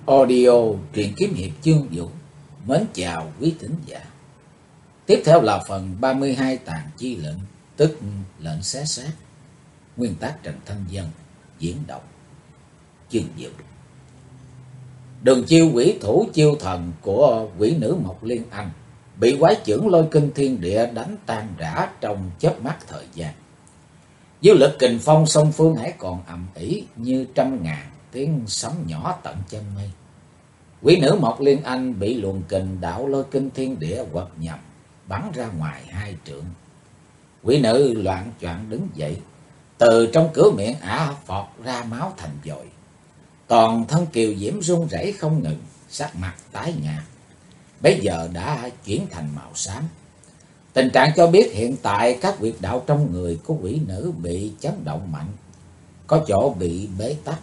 Audio truyện kiếm hiệp chương Vũ. Mến chào quý thính giả. Tiếp theo là phần 32 tàn chi lệnh, tức lệnh xé xác. Nguyên tác Trần Thanh Dân, diễn đọc chương Vũ. Đường chiêu quỷ thủ chiêu thần của quỷ nữ Mộc Liên Anh bị quái chưởng lôi kinh thiên địa đánh tan rã trong chớp mắt thời gian. Dưới lực kình phong song phương hãy còn ầm ĩ như trăm ngàn tiếng sấm nhỏ tận chân mây. Quỷ nữ Mộc Liên Anh bị luồng kình đạo lôi kinh thiên địa quật nhầm, bắn ra ngoài 2 trượng. Quỷ nữ loạng choạng đứng dậy, từ trong cửa miệng ả phọt ra máu thành dội. Toàn thân kiều diễm run rẩy không ngừng, sắc mặt tái nhợt, bây giờ đã chuyển thành màu xám. Tình trạng cho biết hiện tại các huyệt đạo trong người của quỷ nữ bị chấn động mạnh, có chỗ bị bế tắc.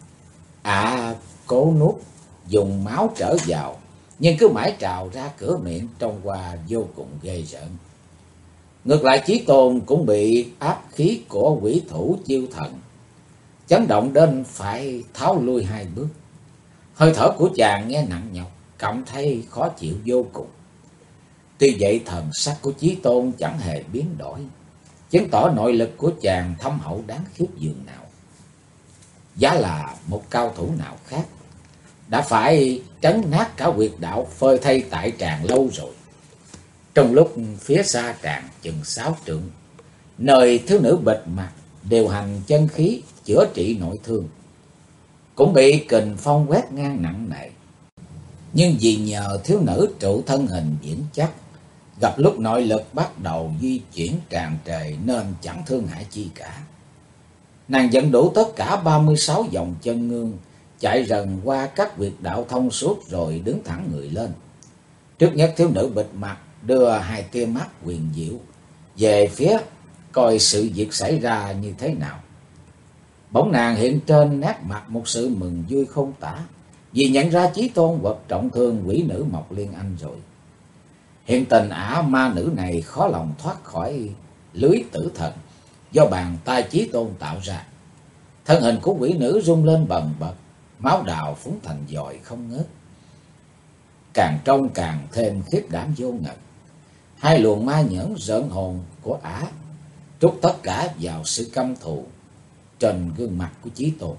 Cố nuốt dùng máu trở vào, nhưng cứ mãi trào ra cửa miệng, trông qua vô cùng ghê rợn. Ngược lại Chí Tôn cũng bị áp khí của quỷ thủ chiêu thần chấn động đến phải tháo lui 2 bước. Hơi thở của chàng nghe nặng nhọc, cảm thấy khó chịu vô cùng. Tuy vậy thần sắc của Chí Tôn chẳng hề biến đổi, chứng tỏ nội lực của chàng thâm hậu đáng khiếp dường nào. Giá là một cao thủ nào khác đã phải trấn nát cả huyệt đạo phơi thây tại tràng lâu rồi. Trong lúc phía xa tràng chừng 6 trượng, nơi thiếu nữ bịt mặt điều hành chân khí chữa trị nội thương, cũng bị kình phong quét ngang nặng nề. Nhưng vì nhờ thiếu nữ trụ thân hình vững chắc, gặp lúc nội lực bắt đầu di chuyển tràn trề nên chẳng thương hại chi cả. Nàng dẫn đủ tất cả 36 dòng chân ngương, chạy rần qua các huyệt đạo thông suốt rồi đứng thẳng người lên. Trước nhất thiếu nữ bịt mặt đưa 2 tia mắt huyền diệu về phía coi sự việc xảy ra như thế nào. Bỗng nàng hiện trên nét mặt một sự mừng vui không tả, vì nhận ra Chí Tôn vật trọng thương quỷ nữ Mộc Liên Anh rồi. Hiện tình ả ma nữ này khó lòng thoát khỏi lưới tử thần do bàn tay Chí Tôn tạo ra. Thân hình của quỷ nữ rung lên bần bật, máu đào phúng thành dòi không ngớt, càng trông càng thêm khiếp đảm vô ngần. 2 luồng ma nhẫn rợn hồn của ả trút tất cả vào sự căm thù trên gương mặt của Chí Tôn.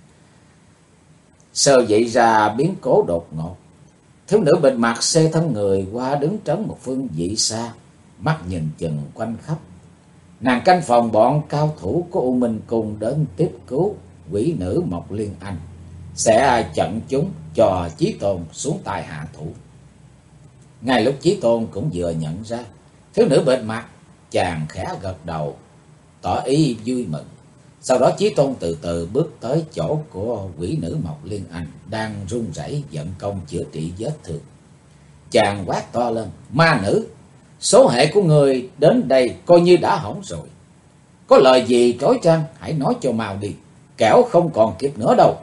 Sơ dậy ra biến cố đột ngột, thiếu nữ bịt mặt xê thân người qua đứng trấn một phương vị xa, mắt nhìn chừng quanh khắp. Nàng canh phòng bọn cao thủ của U Minh Cung đến tiếp cứu quỷ nữ Mộc Liên Anh, sẽ chặn chúng cho Chí Tôn xuống tay hạ thủ. Ngay lúc Chí Tôn cũng vừa nhận ra thiếu nữ bịt mặt, chàng khẽ gật đầu tỏ ý vui mừng. Sau đó Chí Tôn từ từ bước tới chỗ của quỷ nữ Mộc Liên Anh đang run rẩy vận công chữa trị vết thương. Chàng quát to lên: "Ma nữ, số hệ của người đến đây coi như đã hỏng rồi. Có lời gì trói trăng hãy nói cho mau đi, kẻo không còn kịp nữa đâu."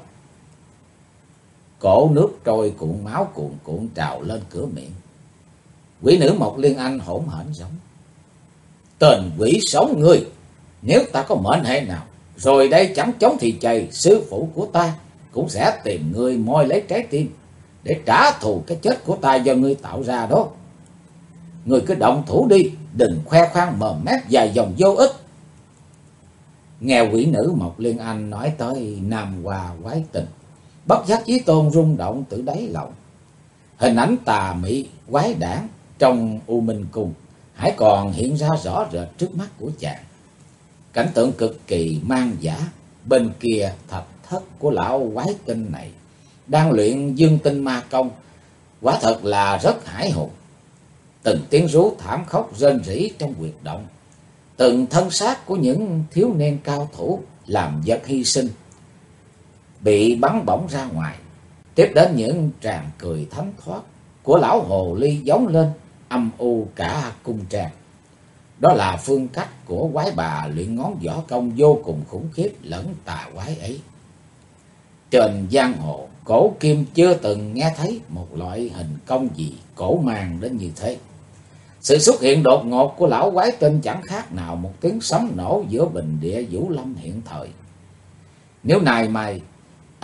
Cổ nước trôi cuộn máu cuồn cuộn trào lên cửa miệng. Quỷ nữ Mộc Liên Anh hỗn hển giống: "Tên quỷ sống ngươi, nếu ta có mệnh hệ nào rồi đây chẳng chống thì chày, sư phụ của ta cũng sẽ tìm ngươi moi lấy trái tim để trả thù cái chết của ta do ngươi tạo ra đó. Ngươi cứ động thủ đi, đừng khoe khoang mồm mép dài dòng vô ích." Nghe quỷ nữ Mộc Liên Anh nói tới nam hoa quái tình, bất giác Chí Tôn rung động từ đáy lòng. Hình ảnh tà mị quái đản trong U Minh Cung hãy còn hiện ra rõ rệt trước mắt của chàng. Cảnh tượng cực kỳ mang dã, bên kia thạch thất của lão quái tinh này đang luyện dương tinh ma công, quả thật là rất hãi hùng. Từng tiếng rú thảm khóc rên rỉ trong huyệt động, từng thân xác của những thiếu niên cao thủ làm vật hy sinh bị bắn bổng ra ngoài, tiếp đến những tràng cười thánh thoát của lão hồ ly giống lên âm u cả cung trang. Đó là phương cách của quái bà luyện ngón võ công vô cùng khủng khiếp lẫn tà quái ấy. Trên giang hồ, cổ kim chưa từng nghe thấy một loại hình công gì cổ màng đến như thế. Sự xuất hiện đột ngột của lão quái tinh chẳng khác nào một tiếng sấm nổ giữa bình địa Vũ Lâm hiện thời. Nếu nay mai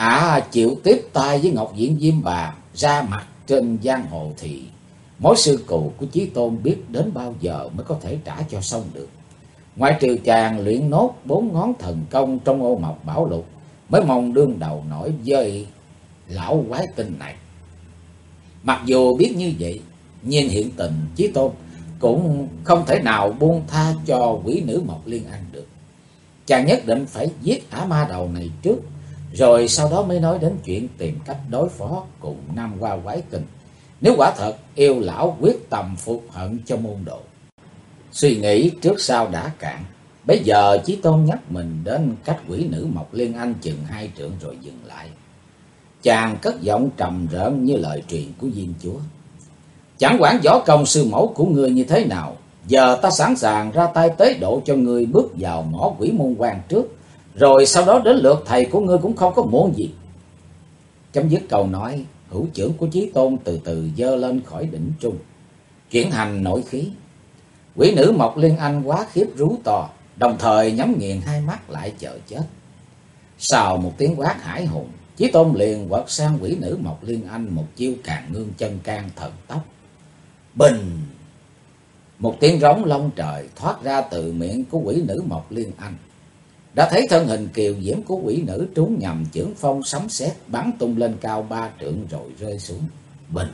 chịu tiếp tay với Ngọc Diện Diêm Bà ra mặt trên giang hồ thì mối sư cù của Chí Tôn biết đến bao giờ mới có thể trả cho xong được. Ngoại trừ chàng luyện nốt 4 ngón thần công trong Ô Mộc Bảo Lục mới mong đương đầu nổi với lão quái tinh này. Mặc dù biết như vậy, nhưng hiện tình Chí Tôn cũng không thể nào buông tha cho quỷ nữ Mộc Liên Anh được. Chàng nhất định phải giết ả ma đầu này trước, rồi sau đó mới nói đến chuyện tìm cách đối phó cùng Nam Hoa quái tinh. Nếu quả thật yêu lão quyết tâm phục hận cho môn đồ. Suy nghĩ trước sau đã cạn, bây giờ Chí Tôn nhắc mình đến cách quỷ nữ Mộc Liên Anh chừng 2 trượng rồi dừng lại. Chàng cất giọng trầm rợn như lời truyền của Diêm Chúa. Chẳng quản võ công sư mẫu của người như thế nào, giờ ta sẵn sàng ra tay tế độ cho người bước vào mỏ quỷ môn quan trước, rồi sau đó đến lượt thầy của ngươi cũng không có muộn gì. Chấm dứt câu nói, hữu chưởng của Chí Tôn từ từ giơ lên khỏi đỉnh trung, chuyển hành nội khí. Quỷ nữ Mộc Liên Anh quá khiếp rú to, đồng thời nhắm nghiền hai mắt lại chờ chết. Sau một tiếng quát hải hùng, Chí Tôn liền quật sang quỷ nữ Mộc Liên Anh một chiêu Càn Ngương Chân Can thần tốc. Bình! Một tiếng rống long trời thoát ra từ miệng của quỷ nữ Mộc Liên Anh. Đã thấy thân hình kiều diễm của quỷ nữ trúng nhầm chưởng phong sấm sét bắn tung lên cao 3 trượng rồi rơi xuống. Bình!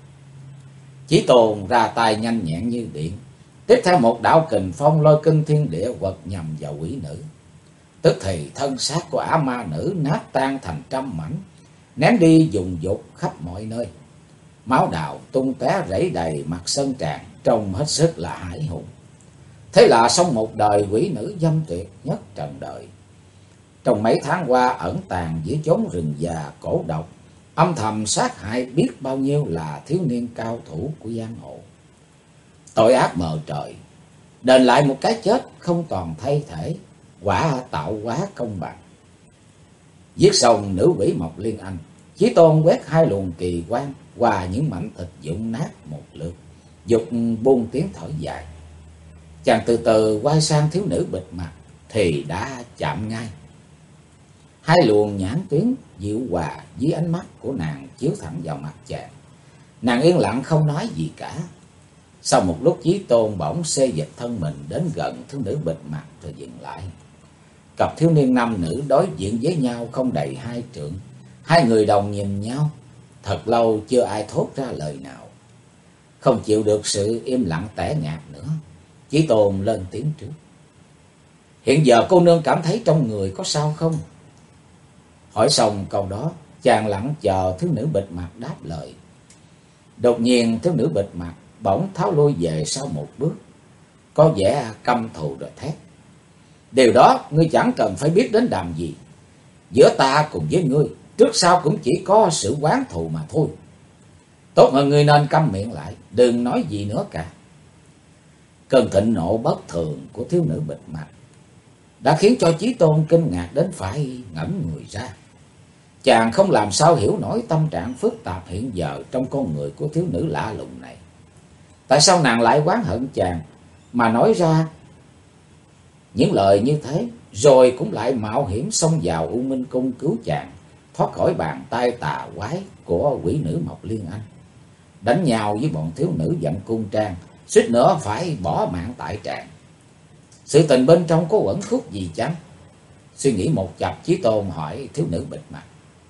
Chí Tôn ra tay nhanh nhẹn như điện. Tiếp theo một đạo kình phong lôi kinh thiên địa quật nhằm vào quỷ nữ. Tức thì thân xác của ả ma nữ nát tan thành trăm mảnh, ném đi dùng dục khắp mọi nơi. Máu đào tung té rẫy đầy mặt sân tràn, trông hết sức là hãi hùng. Thế là xong một đời quỷ nữ dâm tuyệt nhất trần đời. Trong mấy tháng qua ẩn tàng giữa chốn rừng già cổ độc, âm thầm sát hại biết bao nhiêu là thiếu niên cao thủ của giang hồ. Tội ác mờ trời, đền lại một cái chết không toàn thay thể, quả tạo hóa công bằng. Giết xong nữ quỷ Mộc Liên Anh, Chí Tôn quét 2 luồng kỳ quan qua những mảnh thịt vụn nát một lượt, dục buông tiếng thở dài. Chàng từ từ quay sang thiếu nữ bịt mặt thì đã chạm ngay. 2 luồng nhãn tuyến dịu hòa dưới ánh mắt của nàng chiếu thẳng vào mặt chàng. Nàng yên lặng không nói gì cả. Sau một lúc Chí Tôn bỗng xê dịch thân mình đến gần thiếu nữ bịt mặt rồi dừng lại. Cặp thiếu niên nam nữ đối diện với nhau không đầy 2 trượng. 2 người đồng nhìn nhau, thật lâu chưa ai thốt ra lời nào. Không chịu được sự im lặng tẻ nhạt nữa, Chí Tôn lên tiếng trước. Hiện giờ cô nương cảm thấy trong người có sao không? Hỏi xong câu đó, chàng lặng chờ thiếu nữ bịt mặt đáp lời. Đột nhiên thiếu nữ bịt mặt bỗng tháo lui về sau một bước, có vẻ căm thù rồi thét. Điều đó ngươi chẳng cần phải biết đến đàm gì. Giữa ta cùng với ngươi, trước sau cũng chỉ có sự oán thù mà thôi. Tốt hơn ngươi nên câm miệng lại, đừng nói gì nữa cả. Cơn thịnh nộ bất thường của thiếu nữ bịt mặt đã khiến cho Chí Tôn kinh ngạc đến phải ngẩn người ra. Chàng không làm sao hiểu nổi tâm trạng phức tạp hiện giờ trong con người của thiếu nữ lạ lùng này. Tại sao nàng lại oán hận chàng mà nói ra những lời như thế, rồi cũng lại mạo hiểm xông vào U Minh Cung cứu chàng thoát khỏi bàn tay tà quái của quỷ nữ Mộc Liên Anh, đánh nhau với bọn thiếu nữ Dận Cung Trang, suýt nữa phải bỏ mạng tại tràng. Sự tình bên trong có uẩn khúc gì chăng? Suy nghĩ một chập, Chí Tôn hỏi thiếu nữ bịt mặt.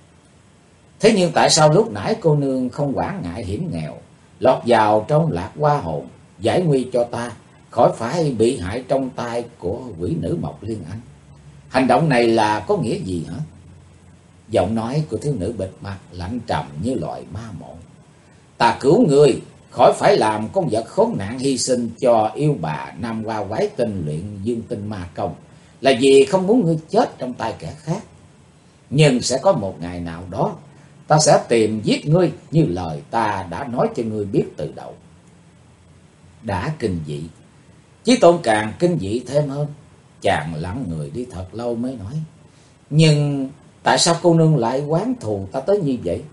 Thế nhưng tại sao lúc nãy cô nương không quản ngại hiểm nghèo, lọt vào trong Lạc Hoa hồn, giải nguy cho ta khỏi phải bị hại trong tay của quỷ nữ Mộc Liên Anh? Hành động này là có nghĩa gì hả? Giọng nói của thiếu nữ bịt mặt lạnh trầm như loại ma mộng. Ta cứu ngươi khỏi phải làm con vật khốn nạn hy sinh cho yêu bà Nam Hoa quái tinh luyện dương tinh ma công, là vì không muốn ngươi chết trong tay kẻ khác. Nhưng sẽ có một ngày nào đó, ta sẽ tìm giết ngươi như lời ta đã nói cho ngươi biết từ đầu. Đã kinh dị, Chí Tôn càng kinh dị thêm hơn. Chàng lặng người đi thật lâu mới nói. Nhưng tại sao cô nương lại oán thù ta tới như vậy?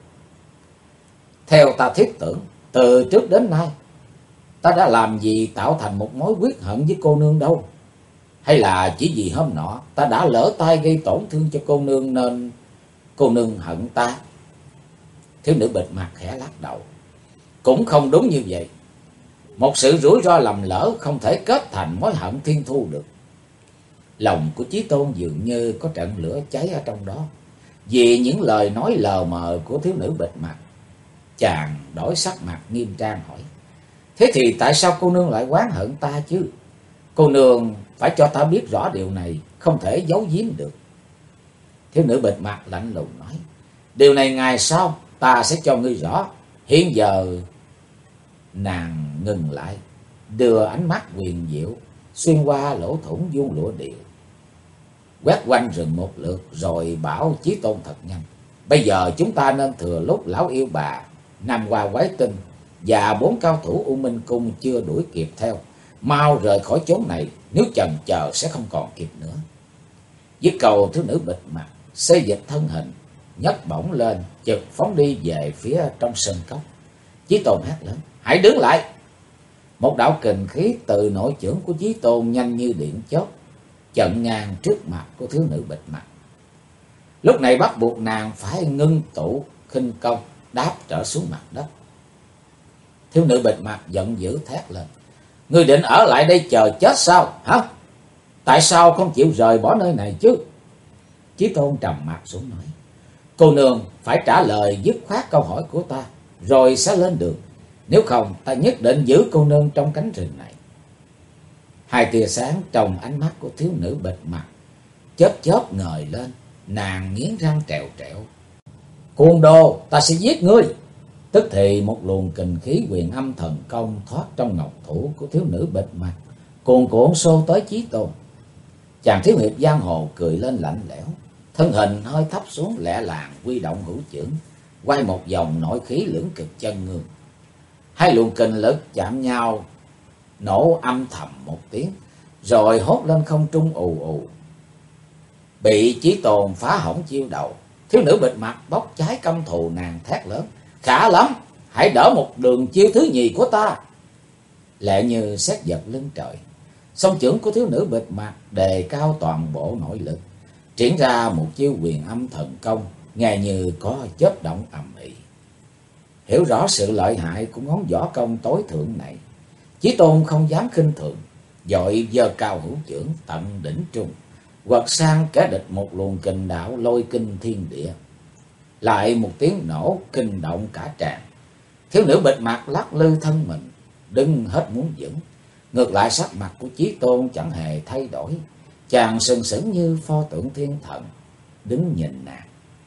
Theo ta thiết tưởng, từ trước đến nay, ta đã làm gì tạo thành một mối quyết hận với cô nương đâu. Hay là chỉ vì hôm nọ ta đã lỡ tay gây tổn thương cho cô nương nên cô nương hận ta? Thiếu nữ bịt mặt khẽ lắc đầu. Cũng không đúng như vậy. Một sự rủi ro lầm lỡ không thể kết thành mối hận thiên thu được. Lòng của Chí Tôn dường như có trận lửa cháy ở trong đó, vì những lời nói lờ mờ của thiếu nữ bịt mặt. Chàng đổi sắc mặt nghiêm trang hỏi. Thế thì tại sao cô nương lại oán hận ta chứ? Cô nương phải cho ta biết rõ điều này, không thể giấu giếm được. Thiếu nữ bịt mặt lạnh lùng nói. Điều này ngày sau ta sẽ cho ngươi rõ. Hiện giờ... Nàng ngừng lại, đưa ánh mắt huyền diệu xuyên qua lỗ thủng vuông lụa điệu, quét quanh rừng một lượt, rồi bảo Chí Tôn thật nhanh. Bây giờ chúng ta nên thừa lúc lão yêu bà, Nam Hoa Quái Tinh và 4 cao thủ U Minh Cung chưa đuổi kịp theo, mau rời khỏi chốn này, nếu chần chờ sẽ không còn kịp nữa. Dứt câu, thiếu nữ bịt mặt xê dịch thân hình, nhấc bổng lên, chực phóng đi về phía trong sân cốc. Chí Tôn hét lớn. Hãy đứng lại! Một đạo kình khí từ nội chưởng của Chí Tôn nhanh như điện chớp chặn ngang trước mặt của thiếu nữ bịt mặt. Lúc này bắt buộc nàng phải ngưng tụ khinh công, đáp trở xuống mặt đất. Thiếu nữ bịt mặt giận dữ thét lên. Ngươi định ở lại đây chờ chết sao hả? Tại sao không chịu rời bỏ nơi này chứ? Chí Tôn trầm mặt xuống nói. Cô nương phải trả lời dứt khoát câu hỏi của ta, rồi sẽ lên đường. Nếu không, ta nhất định giữ cô nương trong cánh rừng này. Hai tia sáng trong ánh mắt của thiếu nữ bịt mặt chớp chớp ngời lên. Nàng nghiến răng trèo trẹo. Cuồng đồ, ta sẽ giết ngươi! Tức thì một luồng kình khí huyền âm thần công thoát trong ngọc thủ của thiếu nữ bịt mặt, cuồn cuộn xô tới Chí Tôn. Chàng thiếu hiệp giang hồ cười lên lạnh lẽo, thân hình hơi thấp xuống lẹ làng, huy động hữu chưởng, quay một vòng nội khí lưỡng cực chân ngương. Hai luồng kình lực chạm nhau, nổ âm thầm một tiếng, rồi hốt lên không trung ù ù. Bị Chí Tôn phá hỏng chiêu đầu, thiếu nữ bịt mặt bốc cháy căm thù, nàng thét lớn. Khá lắm, hãy đỡ một đường chiêu thứ nhì của ta! Lẹ như sét giật lưng trời, song chưởng của thiếu nữ bịt mặt đề cao toàn bộ nội lực, triển ra một chiêu huyền âm thần công, nghe như có chớp động ầm ĩ. Hiểu rõ sự lợi hại của ngón võ công tối thượng này, Chí Tôn không dám khinh thường, vội giơ cao hữu chưởng tận đỉnh trung, quật sang kẻ địch một luồng kình đạo lôi kinh thiên địa. Lại một tiếng nổ kinh động cả tràng. Thiếu nữ bịt mặt lắc lư thân mình, đứng hết muốn vững. Ngược lại sắc mặt của Chí Tôn chẳng hề thay đổi, chàng sừng sững như pho tượng thiên thần, đứng nhìn nàng.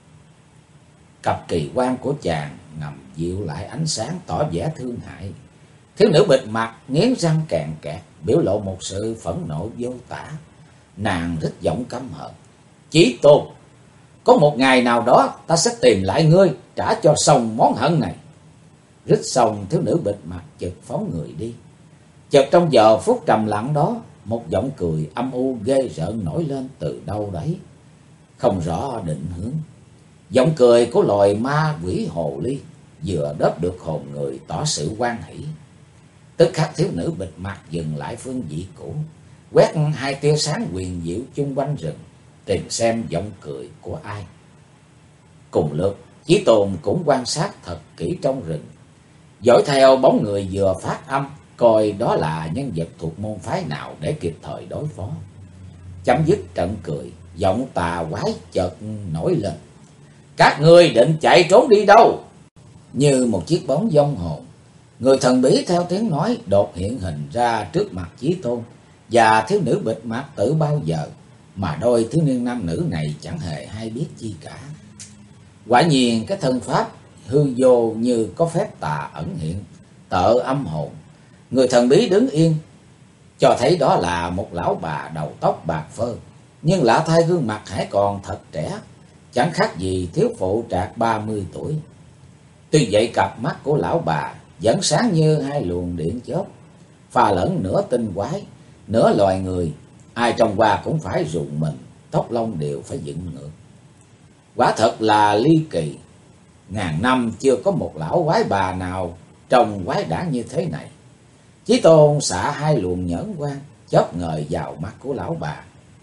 Cặp kỳ quan của chàng ngầm dịu lại ánh sáng, tỏ vẻ thương hại. Thiếu nữ bịt mặt nghiến răng kèn kẹt, biểu lộ một sự phẫn nộ vô tả. Nàng rít giọng căm hận. Chí Tôn, có một ngày nào đó ta sẽ tìm lại ngươi, trả cho xong món hận này. Rít xong, thiếu nữ bịt mặt chợt phóng người đi. Chợt trong giờ phút trầm lặng đó, một giọng cười âm u ghê rợn nổi lên từ đâu đấy, không rõ định hướng. Giọng cười của loài ma quỷ hồ ly, vừa đớp được hồn người, tỏ sự hoan hỷ. Tức khắc thiếu nữ bịt mặt dừng lại phương vị cũ, quét hai tia sáng huyền diệu chung quanh rừng, tìm xem giọng cười của ai. Cùng lượt, Chí Tôn cũng quan sát thật kỹ trong rừng, dõi theo bóng người vừa phát âm, coi đó là nhân vật thuộc môn phái nào để kịp thời đối phó. Chấm dứt trận cười, giọng tà quái chợt nổi lên. Các ngươi định chạy trốn đi đâu? Như một chiếc bóng vong hồn, người thần bí theo tiếng nói đột hiện hình ra trước mặt Chí Tôn và thiếu nữ bịt mặt từ bao giờ, mà đôi thiếu niên nam nữ này chẳng hề hay biết chi cả. Quả nhiên cái thân pháp hư vô như có phép tà ẩn hiện, tợ âm hồn. Người thần bí đứng yên, cho thấy đó là một lão bà đầu tóc bạc phơ, nhưng lạ thay gương mặt hãy còn thật trẻ, chẳng khác gì thiếu phụ trạc 30 tuổi. Tuy vậy cặp mắt của lão bà vẫn sáng như hai luồng điện chớp, pha lẫn nửa tinh quái, nửa loài người. Ai trông qua cũng phải rùng mình, tóc lông đều phải dựng ngược. Quả thật là ly kỳ, ngàn năm chưa có một lão quái bà nào trông quái đản như thế này. Chí Tôn xạ hai luồng nhẫn quang chớp ngời vào mắt của lão bà.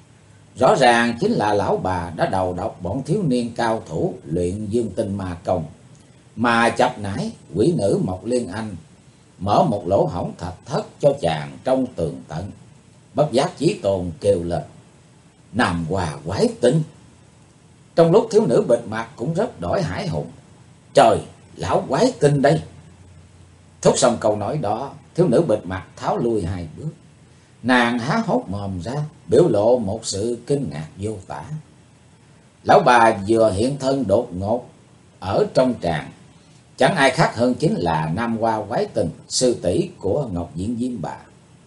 Rõ ràng chính là lão bà đã đầu độc bọn thiếu niên cao thủ luyện dương tinh ma công, mà chập nải quỷ nữ Mộc Liên Anh mở một lỗ hổng thạch thất cho chàng trong tường tận. Bất giác Chí Tôn kêu lên: Nam Hoa quái tinh! Trong lúc thiếu nữ bịt mặt cũng rất đổi hải hùng: Trời, lão quái tinh đây! Thốt xong câu nói đó, thiếu nữ bịt mặt tháo lui 2 bước. Nàng há hốc mồm ra, biểu lộ một sự kinh ngạc vô tả. Lão bà vừa hiện thân đột ngột ở trong tràng, chẳng ai khác hơn chính là Nam Hoa quái tình, sư tỷ của Ngọc Diễn Diêm Bà.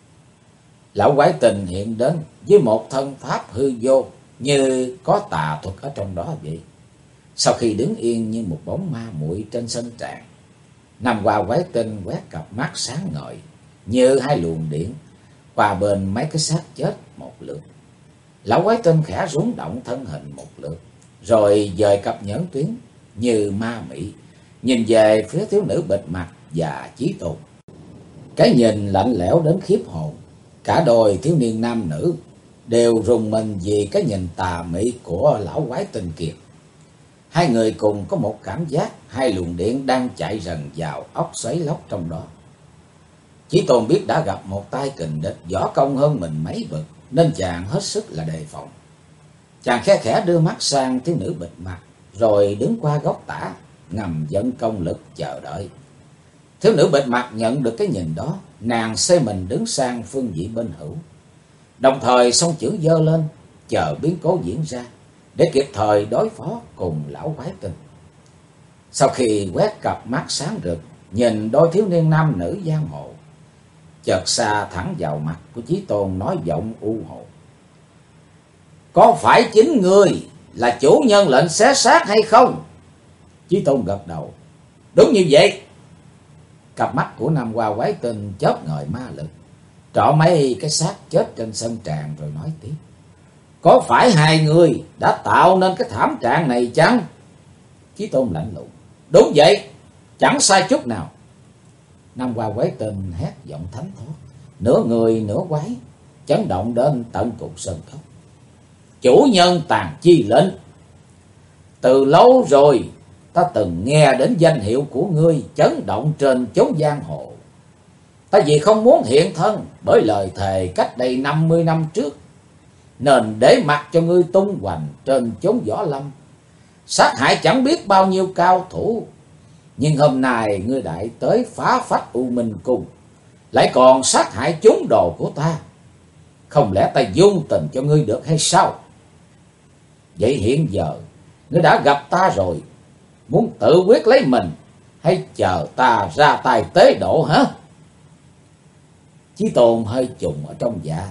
Lão quái tình hiện đến với một thân pháp hư vô, như có tà thuật ở trong đó vậy. Sau khi đứng yên như một bóng ma muội trên sân tràng, Nam Hoa quái tinh quét cặp mắt sáng ngời như 2 luồng điện qua bên mấy cái xác chết một lượt. Lão quái tinh khẽ rúng động thân hình một lượt, rồi dời cặp nhẫn tuyến như ma mị nhìn về phía thiếu nữ bịt mặt và Chí Tôn. Cái nhìn lạnh lẽo đến khiếp hồn, cả đôi thiếu niên nam nữ đều rùng mình vì cái nhìn tà mị của lão quái tinh kia. 2 người cùng có một cảm giác 2 luồng điện đang chạy rần vào óc xoáy lóc trong đó. Chí Tôn biết đã gặp một tay kình địch võ công hơn mình mấy bậc, nên chàng hết sức là đề phòng. Chàng khe khẽ đưa mắt sang thiếu nữ bịt mặt, rồi đứng qua góc tả, ngầm vận công lực chờ đợi. Thiếu nữ bịt mặt nhận được cái nhìn đó, nàng xoay mình đứng sang phương vị bên hữu, đồng thời song chưởng giơ lên, chờ biến cố diễn ra để kịp thời đối phó cùng lão quái tinh. Sau khi quét cặp mắt sáng rực nhìn đôi thiếu niên nam nữ giang hồ, chợt xa thẳng vào mặt của Chí Tôn, nói giọng u hồ: Có phải chính ngươi là chủ nhân lệnh xé xác hay không? Chí Tôn gật đầu: Đúng như vậy. Cặp mắt của Nam Hoa quái tinh chớp ngời ma lực, trọ mấy cái xác chết trên sân tràng rồi nói tiếp: Có phải 2 người đã tạo nên cái thảm trạng này chăng? Chí Tôn lạnh lùng: Đúng vậy, chẳng sai chút nào. Nam Hoa quái tinh hét giọng thánh thót, nửa người nửa quái, chấn động đến tận cục sơn cốc: Chủ nhân tàn chi lệnh! Từ lâu rồi ta từng nghe đến danh hiệu của ngươi chấn động trên chốn giang hồ. Ta vì không muốn hiện thân bởi lời thề cách đây 50 năm trước, nên để mặc cho ngươi tung hoành trên chốn võ lâm, sát hại chẳng biết bao nhiêu cao thủ. Nhưng hôm nay ngươi đại tới phá phách U Minh Cung, lại còn sát hại chúng đồ của ta. Không lẽ ta dung tình cho ngươi được hay sao? Vậy hiện giờ ngươi đã gặp ta rồi, muốn tự quyết lấy mình hay chờ ta ra tay tế độ hả? Chí Tôn hơi trùng ở trong dạ,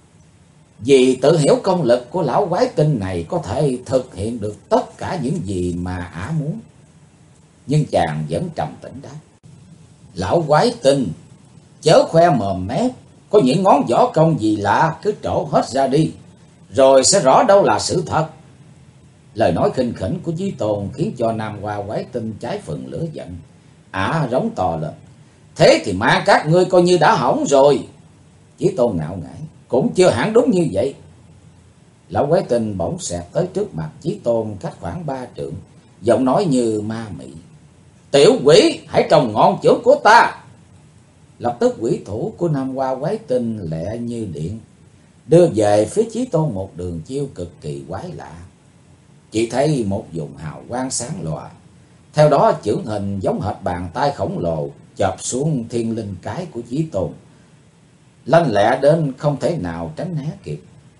vì tự hiểu công lực của lão quái tinh này có thể thực hiện được tất cả những gì mà ả muốn. Nhưng chàng vẫn trầm tĩnh đáp: Lão quái tinh, chớ khoe mồm mép, có những ngón võ công gì lạ cứ trổ hết ra đi, rồi sẽ rõ đâu là sự thật. Lời nói khinh khỉnh của Chí Tôn khiến cho Nam Hoa quái tinh cháy phần lửa giận. Ả rống to lên: Thế thì mang các ngươi coi như đã hỏng rồi. Chí Tôn ngạo nghễ: Cũng chưa hẳn đúng như vậy. Lão quái tinh bỗng xẹt tới trước mặt Chí Tôn cách khoảng 3 trượng, giọng nói như ma mị: Tiểu quỷ, hãy trồng ngọn chưởng của ta! Lập tức quỷ thủ của Nam Hoa quái tinh lẹ như điện, đưa về phía Chí Tôn một đường chiêu cực kỳ quái lạ. Chỉ thấy một vùng hào quang sáng lòa, theo đó chưởng hình giống hệt bàn tay khổng lồ chộp xuống thiên linh cái của Chí Tôn, lanh lẹ đến không thể nào tránh né kịp.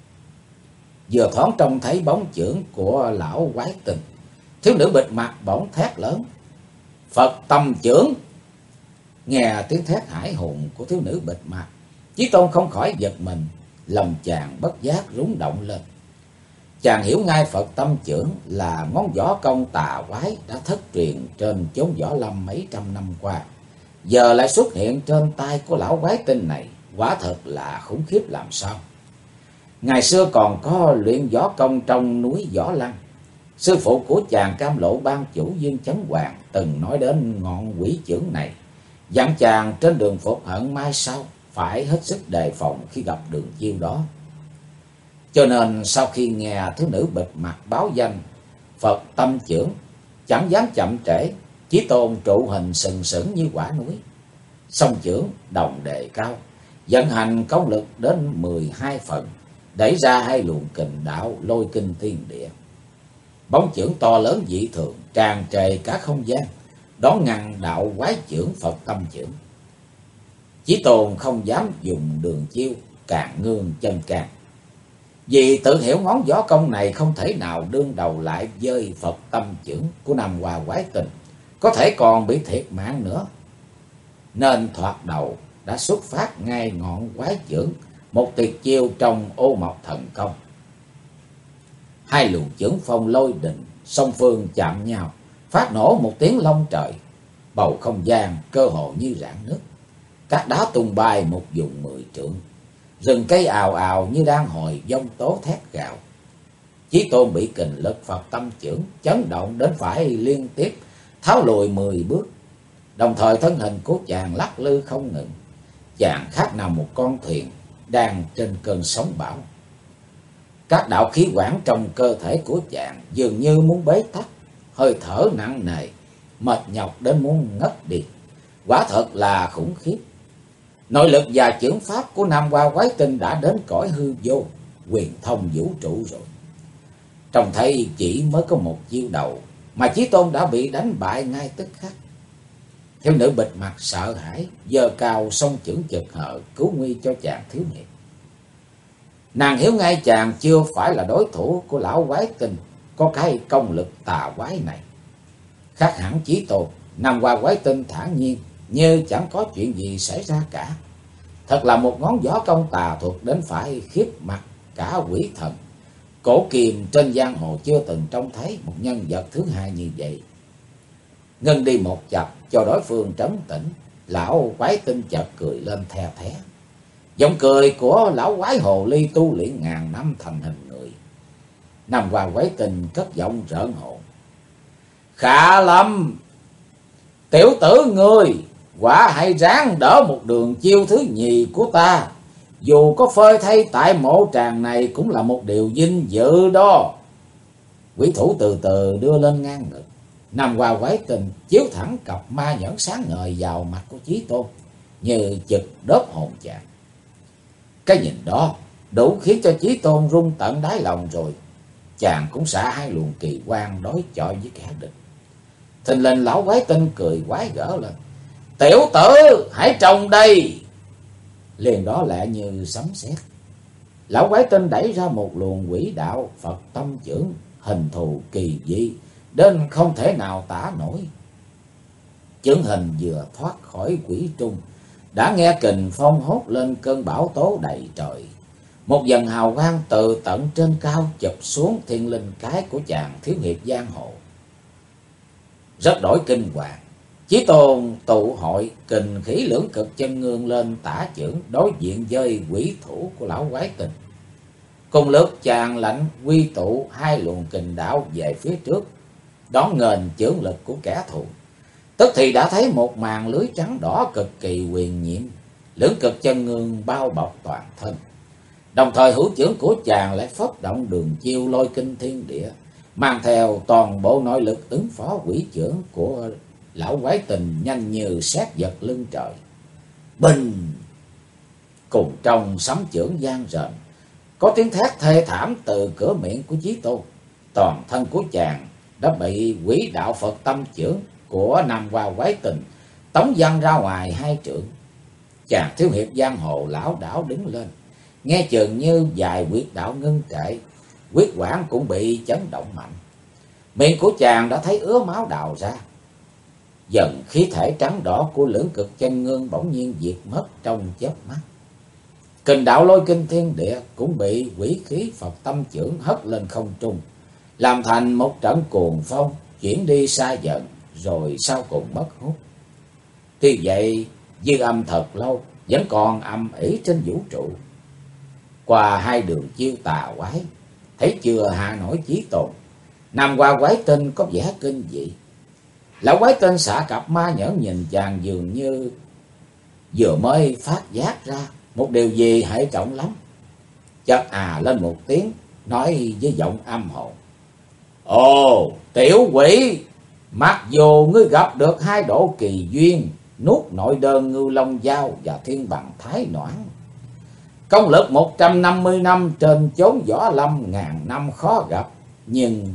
Vừa thoáng trông thấy bóng chưởng của lão quái tinh, thiếu nữ bịt mặt bỗng thét lớn: Phật tâm chưởng! Nghe tiếng thét hải hùng của thiếu nữ bịt mặt, Chí Tôn không khỏi giật mình, lòng chàng bất giác rúng động lên. Chàng hiểu ngay Phật tâm chưởng là món võ công tà quái đã thất truyền trên chốn võ lâm mấy trăm năm qua, giờ lại xuất hiện trên tay của lão quái tinh này, quả thật là khủng khiếp làm sao. Ngày xưa còn có luyện võ công trong núi Võ Lăng, sư phụ của chàng Cam Lộ ban chủ Dương Chấn Hoàng từng nói đến ngọn quỷ chưởng này, dặn chàng trên đường phục hận mai sau phải hết sức đề phòng khi gặp đường chiêu đó. Cho nên sau khi nghe thiếu nữ bịt mặt báo danh Phật Tâm Chưởng, chẳng dám chậm trễ, Chí Tôn trụ hình sừng sững như quả núi, song chưởng đồng đề cao, vận hành công lực đến 12 phần, đẩy ra hai luồng kình đạo lôi kinh thiên địa. Bóng chưởng to lớn dị thường tràn trề cả không gian, đón ngăn đạo quái chưởng Phật Tâm Chưởng. Chí Tôn không dám dùng đường chiêu càng ngương chân càng, vì tự hiểu ngón võ công này không thể nào đương đầu lại với Phật Tâm Chưởng của Nam Hoa Quái Tình, có thể còn bị thiệt mạng nữa. Nên thoạt đầu đã xuất phát ngay ngọn quái chưởng, một tuyệt chiêu trong Ô Mộc Thần Công. Hai luồng chưởng phong lôi đình song phương chạm nhau, phát nổ một tiếng long trời, bầu không gian cơ hồ như rạn nứt, các đá tung bay một vùng 10 trượng, rừng cây ào ào như đang hồi giông tố thét gào. Chí Tôn bị kình lực Phật Tâm Chưởng chấn động đến phải liên tiếp tháo lùi 10 bước, đồng thời thân hình của chàng lắc lư không ngừng. Chàng khác nào một con thuyền đang trên cơn sóng bão. Các đạo khí quản trong cơ thể của chàng dường như muốn bế tắc, hơi thở nặng nề, mệt nhọc đến muốn ngất đi. Quả thật là khủng khiếp. Nội lực và chưởng pháp của Nam Hoa Quái Tinh đã đến cõi hư vô, quyền thông vũ trụ rồi. Trông thấy chỉ mới có một chiêu đầu mà Chí Tôn đã bị đánh bại ngay tức khắc. Thiếu nữ bịt mặt sợ hãi, giơ cao song chưởng chực hờ cứu nguy cho chàng thiếu niên. Nàng hiểu ngay chàng chưa phải là đối thủ của lão quái tinh có cái công lực tà quái này. Khác hẳn Chí Tôn, Nam Hoa Quái Tinh thản nhiên như chẳng có chuyện gì xảy ra cả. Thật là một ngón võ công tà thuật đến phải khiếp mặt cả quỷ thần. Cổ Kiềm trên giang hồ chưa từng trông thấy một nhân vật thứ hai như vậy. Ngưng đi một chập cho đối phương trấn tĩnh, lão quái tinh chợt cười lên the thé. Giọng cười của lão quái hồ ly tu luyện ngàn năm thành hình người. Nam Hoa Quái Tinh cất giọng rợn hồn. Khả Lâm, tiểu tử ngươi quả hay ráng đỡ một đường chiêu thứ nhì của ta. Dù có phơi thay tại mộ tràng này cũng là một điều vinh dự đó. Quỷ thủ từ từ đưa lên ngang ngực. Nam Hoa Quái Tinh chiếu thẳng cặp ma nhẫn sáng ngời vào mặt của Chí Tôn, như chực đớp hồn chàng. Cái nhìn đó đủ khiến cho Chí Tôn rung tận đáy lòng rồi. Chàng cũng xả hai luồng kỳ quan đối chọi với kẻ địch. Thình lình lão Quái Tinh cười quái gở lên. Tiểu tử hãy trông đây. Liền đó lại như sấm sét. Lão Quái Tinh đẩy ra một luồng quỷ đạo Phật Tâm Chưởng, hình thù kỳ dị đến không thể nào tả nổi. Chưởng hình vừa thoát khỏi quỷ trung, đã nghe kình phong hốt lên cơn bão tố đầy trời. Một dần hào quang từ tận trên cao chụp xuống thiên linh cái của chàng thiếu hiệp giang hồ. Rất đổi kinh hoàng. Chí Tôn tụ hội kình khí lưỡng cực chân ngương lên tả chưởng đối diện với quỷ thủ của lão Quái Tinh. Cùng lúc chàng lạnh quy tụ hai luồng kình đạo về phía trước, đón nghênh chưởng lực của kẻ thù. Tức thì đã thấy một màn lưới trắng đỏ cực kỳ huyền nhiệm, lưỡng cực chân ngương bao bọc toàn thân. Đồng thời hữu chưởng của chàng lại phất động đường chiêu lôi kinh thiên địa, mang theo toàn bộ nội lực ứng phó quỷ chưởng của lão Quái Tinh nhanh như sét giật lưng trời. Bình! Cùng trong sấm chưởng vang rền, có tiếng thét thê thảm từ cửa miệng của Chí Tôn. Toàn thân của chàng đã bị quỷ đạo Phật Tâm Chưởng của Nam Hoa Quái Tinh tống văng ra ngoài hai trượng. Chàng thiếu hiệp giang hồ lão đảo đứng lên, nghe chừng như vài huyệt đạo ngưng trệ, huyết quản cũng bị chấn động mạnh. Miệng của chàng đã thấy ứa máu đào ra. Dần khí thể trắng đỏ của lưỡng cực chân ngương bỗng nhiên diệt mất trong chớp mắt. Kình đạo lôi kinh thiên địa cũng bị quỷ khí Phật Tâm Chưởng hất lên không trung, làm thành một trận cuồng phong chuyển đi xa dần, rồi sau cùng mất hút. Tuy vậy dư âm thật lâu vẫn còn âm ỉ trên vũ trụ. Qua hai đường chiêu tà quái, thấy chưa hạ nổi Chí Tôn, Nam Hoa Quái Tinh có vẻ kinh dị. Lão Quái Tinh xả cặp ma nhẫn nhìn chàng dường như vừa mới phát giác ra một điều gì hệ trọng lắm. chợt lên một tiếng, nói với giọng âm hồn: Ồ, tiểu quỷ, mặc dù ngươi gặp được hai độ kỳ duyên, nuốt nội đơn Ngưu Long Dao và thiên bằng Thái Noãn, công lực 150 năm trên chốn võ lâm ngàn năm khó gặp, nhưng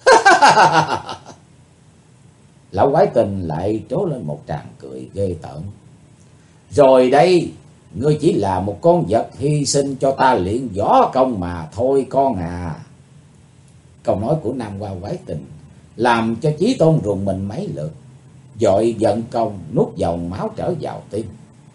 lão quái tình lại trố lên một tràng cười ghê tởm. Rồi đây, ngươi chỉ là một con vật hy sinh cho ta luyện võ công mà thôi con à. Câu nói của nam hoa quái tình làm cho Chí Tôn rùng mình mấy lượt, vội vận công nuốt dòng máu trở vào tim.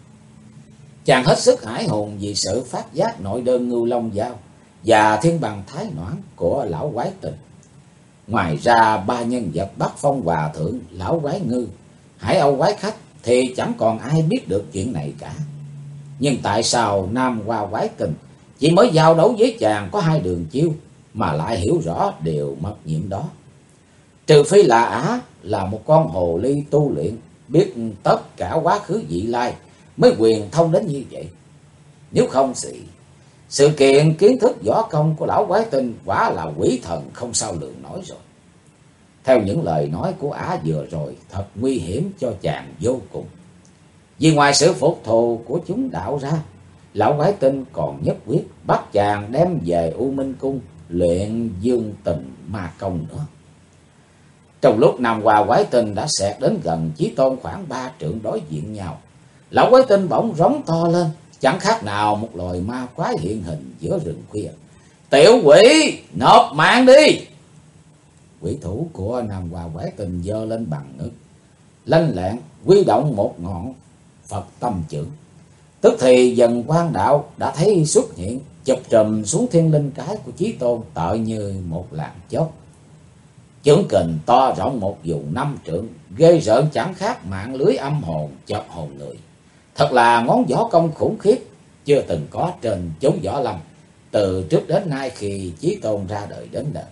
Chàng hết sức hãi hùng vì sự phát giác nội đơn Ngưu Long Dao và thiên bằng Thái Noãn của lão quái tình. Ngoài ra ba nhân vật Bắc Phong Hòa Thượng, lão quái ngư, Hải Âu quái khách thì chẳng còn ai biết được chuyện này cả. Nhưng tại sao nam hoa quái tình chỉ mới giao đấu với chàng có 2 đường chiêu mà lại hiểu rõ điều mật nhiệm đó? Trừ phi là ả là một con hồ ly tu luyện, biết tất cả quá khứ vị lai mới quyền thông đến như vậy. Nếu không thì sự kiện kiến thức võ công của lão quái tinh quả là quỷ thần không sao lường nổi rồi. Theo những lời nói của ả vừa rồi, thật nguy hiểm cho chàng vô cùng. Vì ngoài sự phục thù của chúng đạo ra, lão quái tinh còn nhất quyết bắt chàng đem về U Minh Cung luyện dương tình ma công nữa. Trong lúc nam hoa quái tinh đã xẹt đến gần Chí Tôn khoảng 3 trượng đối diện nhau, lão quái tinh bỗng rống to lên, chẳng khác nào một loài ma quái hiện hình giữa rừng khuya. Tiểu quỷ, nộp mạng đi! Quỷ thủ của nam hoa quái tinh giơ lên bằng ngực, lanh lẹn huy động một ngọn Phật tâm chưởng. Tức thì dần quang đạo đã thấy xuất hiện, chụp trùm xuống thiên linh cái của Chí Tôn tợ như một làn chớp. Chưởng kình to rộng một vùng 5 trượng, ghê rợn chẳng khác mạng lưới âm hồn chợp hồn người. Thật là ngón võ công khủng khiếp, chưa từng có trên chốn võ lâm từ trước đến nay khi Chí Tôn ra đời đến đời.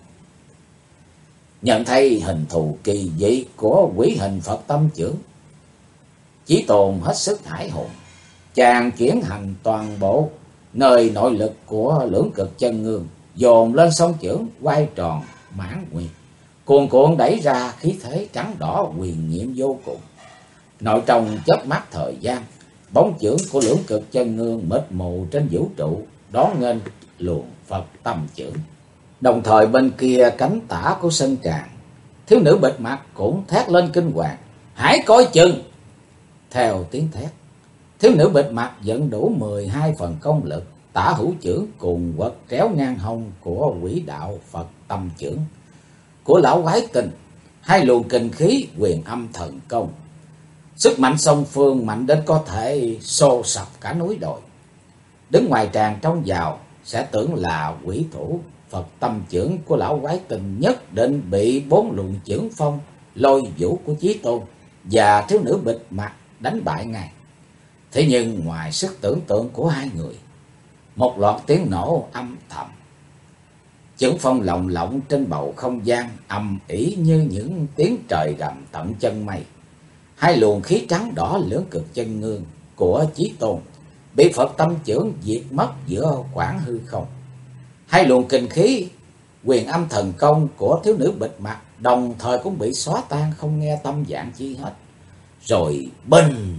Nhận thấy hình thù kỳ dị của quỷ hình Phật tâm chưởng, Chí Tôn hết sức hãi hồn. Chàng chuyển hành toàn bộ nơi nội lực của lưỡng cực chân ngương, dồn lên song chưởng quay tròn mãn nguyệt, cuồn cuộn đẩy ra khí thế trắng đỏ huyền nhiệm vô cùng. Nội trong chớp mắt thời gian, bóng chưởng của lưỡng cực chân ngương mịt mù trên vũ trụ đón nghênh luồng Phật tâm chưởng. Đồng thời bên kia cánh tả của sân tràng, thiếu nữ bịt mặt cũng thét lên kinh hoàng: Hãy coi chừng! Theo tiếng thét, thiếu nữ bịt mặt dẫn đủ 12 phần công lực, tả hữu chưởng cùng quật kéo ngang hông của quỷ đạo Phật tâm chưởng của lão quái tình, 2 luồng kinh khí quyền âm thần công. Sức mạnh song phương mạnh đến có thể xô sập cả núi đồi. Đứng ngoài tràng trông vào sẽ tưởng là quỷ thủ Phật tâm chưởng của lão quái tình nhất định bị 4 luồng chưởng phong lôi vũ của Chí Tôn và thiếu nữ bịt mặt đánh bại ngay. Thế nhưng ngoài sức tưởng tượng của hai người, một loạt tiếng nổ âm thầm, chưởng phong lồng lộng trên bầu không gian ầm ĩ như những tiếng trời gầm tận chân mây. 2 luồng khí trắng đỏ lưỡng cực chân ngương của Chí Tôn bị Phật tâm chưởng diệt mất giữa khoảng hư không. 2 luồng kinh khí quyền âm thần công của thiếu nữ bịt mặt đồng thời cũng bị xóa tan không nghe tâm dạng chi hết. Rồi bình,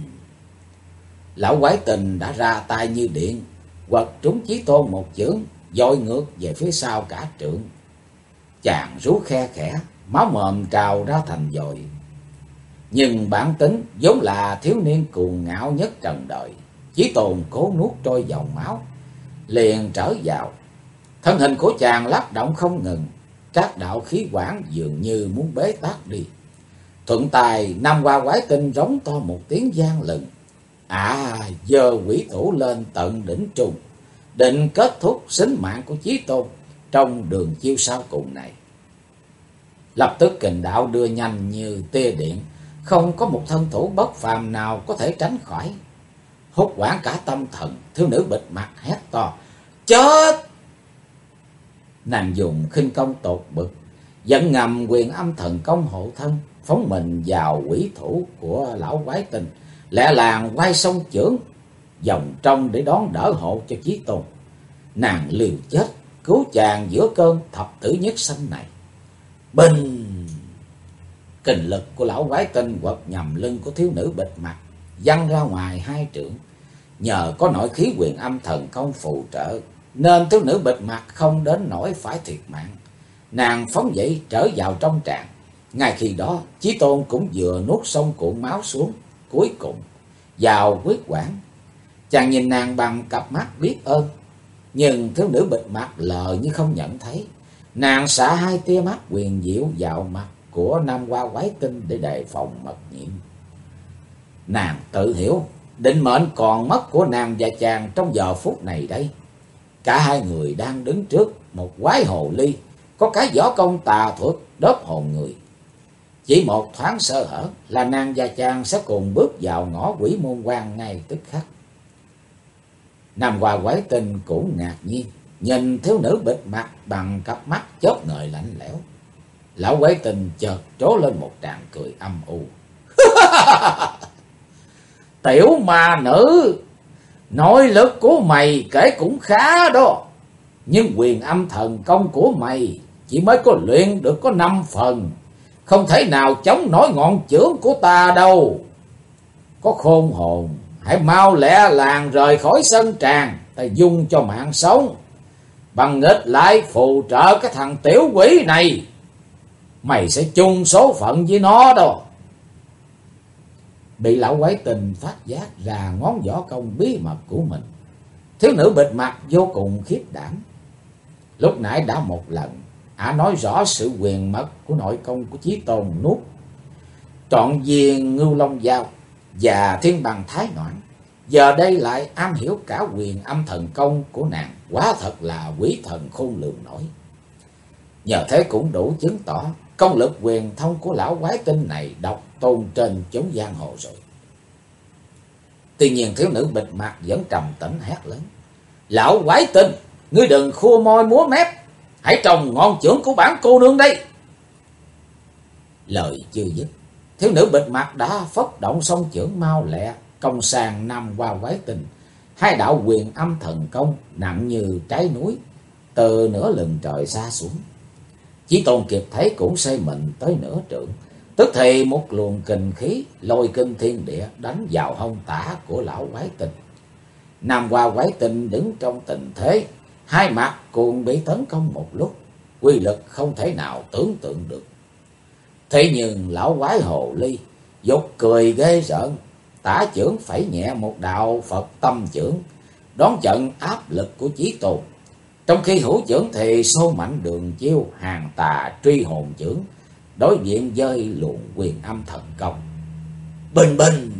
lão quái tình đã ra tay như điện, quật trúng Chí Tôn một chưởng, dội ngược về phía sau cả trượng. Chàng rú khe khẽ, máu mồm trào ra thành dội. Nhưng bản tính vốn là thiếu niên cuồng ngạo nhất trần đời, Chí Tôn cố nuốt trôi dòng máu, liền trở vào. Thân hình của chàng lắc động không ngừng, các đạo khí quản dường như muốn bế tắc đi. Thuận tài nam hoa quái tinh rống to một tiếng vang lừng, giơ quỷ thủ lên tận đỉnh trùng, định kết thúc sinh mạng của Chí Tôn trong đường chiêu sau cùng này. Lập tức kình đạo đưa nhanh như tia điện, không có một thân thủ bất phàm nào có thể tránh khỏi. Hốt hoảng cả tâm thần, thiếu nữ bịt mặt hét to: Chết! Nàng dùng khinh công tột bực, dẫn ngầm quyền âm thần công hộ thân, phóng mình vào quỷ thủ của lão quái tình, lẹ làng quay song chưởng vòng trong để đón đỡ hộ cho Chí Tôn. Nàng liều chết cứu chàng giữa cơn thập tử nhất sanh này. Bình! Kình lực của lão quái tinh quật nhằm lưng của thiếu nữ bịt mặt, văng ra ngoài 2 trượng. Nhờ có nội khí huyền âm thần công phù trợ, nên thiếu nữ bịt mặt không đến nỗi phải thiệt mạng. Nàng phóng dậy trở vào trong tràng. Ngay khi đó, Chí Tôn cũng vừa nuốt xong cuộn máu xuống cuối cùng vào huyết quản. Chàng nhìn nàng bằng cặp mắt biết ơn, nhưng thiếu nữ bịt mặt lờ như không nhận thấy. Nàng xả 2 tia mắt huyền diệu vào mặt của Nam Hoa quái tinh để đề phòng mật nhiễm. Nàng tự hiểu định mệnh còn mất của nàng và chàng trong giờ phút này đây. Cả 2 người đang đứng trước một quái hồ ly có cái võ công tà thuật đớp hồn người. Chỉ một thoáng sơ hở là nàng và chàng sẽ cùng bước vào ngõ quỷ môn quan ngay tức khắc. Nam Hoa quái tinh cũng ngạc nhiên, nhìn thiếu nữ bịt mặt bằng cặp mắt chớp ngời lạnh lẽo. Lão quái tinh chợt trố lên một tràng cười âm u. Tiểu ma nữ, nội lực của mày kể cũng khá đó, nhưng quyền âm thần công của mày chỉ mới có luyện được có 5 phần, không thể nào chống nổi ngọn chưởng của ta đâu. Có khôn hồn, hãy mau lẹ làng rời khỏi sân tràng, ta dung cho mạng sống, bằng nghịch lại phù trợ cái thằng tiểu quỷ này. Mày sẽ chung số phận với nó đâu. Bị lão quái tình phát giác ra ngón võ công bí mật của mình, thiếu nữ bịt mặt vô cùng khiếp đảm. Lúc nãy đã một lần ả nói rõ sự quyền mật của nội công của Chí Tôn nuốt trọn viên Ngưu Long Dao và Thiên Bằng Thái Noãn, giờ đây lại am hiểu cả quyền âm thần công của nàng, quá thật là quỷ thần khôn lường nổi. Nhờ thế cũng đủ chứng tỏ công lực quyền thông của lão quái tinh này độc tôn trên chốn giang hồ rồi. Tuy nhiên thiếu nữ bịt mặt vẫn trầm tĩnh hét lớn: Lão quái tinh, ngươi đừng khua môi múa mép, hãy trồng ngọn chưởng của bản cô nương đây. Lời chưa dứt, thiếu nữ bịt mặt đã phất động song chưởng mau lẹ công sang Nam Hoa quái tinh. 2 đạo quyền âm thần công nặng như trái núi từ nửa lừng trời xa xuống. Chí Tôn kịp thấy cũng xây mình tới nửa trượng, tức thì một luồng kình khí lôi kinh thiên địa đánh vào hông tả của lão quái tinh. Nam Hoa quái tinh đứng trong tình thế 2 mặt cùng bị tấn công một lúc, quy lực không thể nào tưởng tượng được. Thế nhưng lão quái hồ ly dục cười ghê rợn, tả chưởng phẩy nhẹ một đạo Phật tâm chưởng đón trận áp lực của Chí Tôn, trong khi hữu chưởng thì xô mạnh đường chiêu hàng tà truy hồn chưởng đối diện với luồng quyền âm thần công. Bình bình!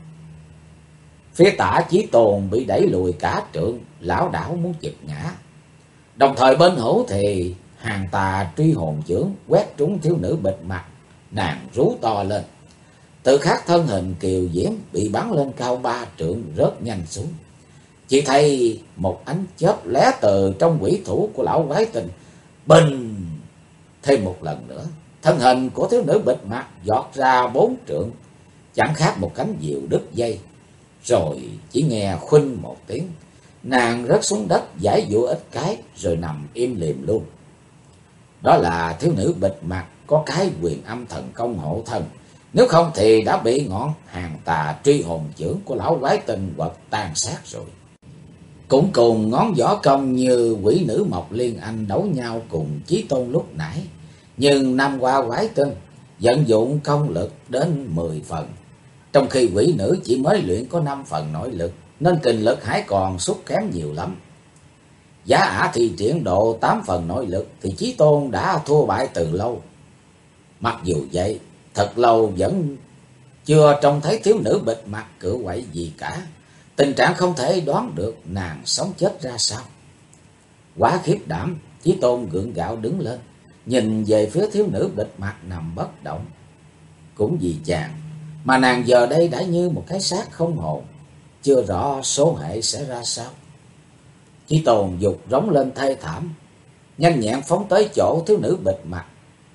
Phía tả Chí Tôn bị đẩy lùi cả trượng, lão đảo muốn chực ngã. Đồng thời bên hữu thì hàng tà truy hồn chưởng quét trúng thiếu nữ bịt mặt, nàng rú to lên. Tự khắc thân hình kiều diễm bị bắn lên cao 3 trượng rớt nhanh xuống. Chỉ thấy một ánh chớp lóe từ trong quỷ thủ của lão quái tinh. Bình! Thêm một lần nữa, thân hình của thiếu nữ bịt mặt giọt ra 4 trượng, chẳng khác một cánh diều đứt dây. Rồi chỉ nghe khuynh một tiếng, nàng rớt xuống đất giãy giụa ít cái rồi nằm im lìm luôn. Đó là thiếu nữ bịt mặt có cái quyền âm thần công hộ thân, nếu không thì đã bị ngọn hàng tà truy hồn chưởng của lão quái tinh quật tan xác rồi. Cũng cùng ngón võ công như quỷ nữ Mộc Liên Anh đấu nhau cùng Chí Tôn lúc nãy, nhưng Nam Hoa quái tinh vận dụng công lực đến 10 phần, trong khi quỷ nữ chỉ mới luyện có 5 phần nội lực, nên kình lực hãy còn sút kém nhiều lắm. Giá ả thì triển độ 8 phần nội lực thì Chí Tôn đã thua bại từ lâu. Mặc dù vậy, thật lâu vẫn chưa trông thấy thiếu nữ bịt mặt cựa quậy gì cả. Tình trạng không thể đoán được nàng sống chết ra sao. Quá khiếp đảm, Chí Tôn gượng gạo đứng lên, nhìn về phía thiếu nữ bịt mặt nằm bất động. Cũng vì chàng mà nàng giờ đây đã như một cái xác không hồn, chưa rõ số hệ sẽ ra sao. Chí Tôn dục rống lên thê thảm, nhanh nhẹn phóng tới chỗ thiếu nữ bịt mặt.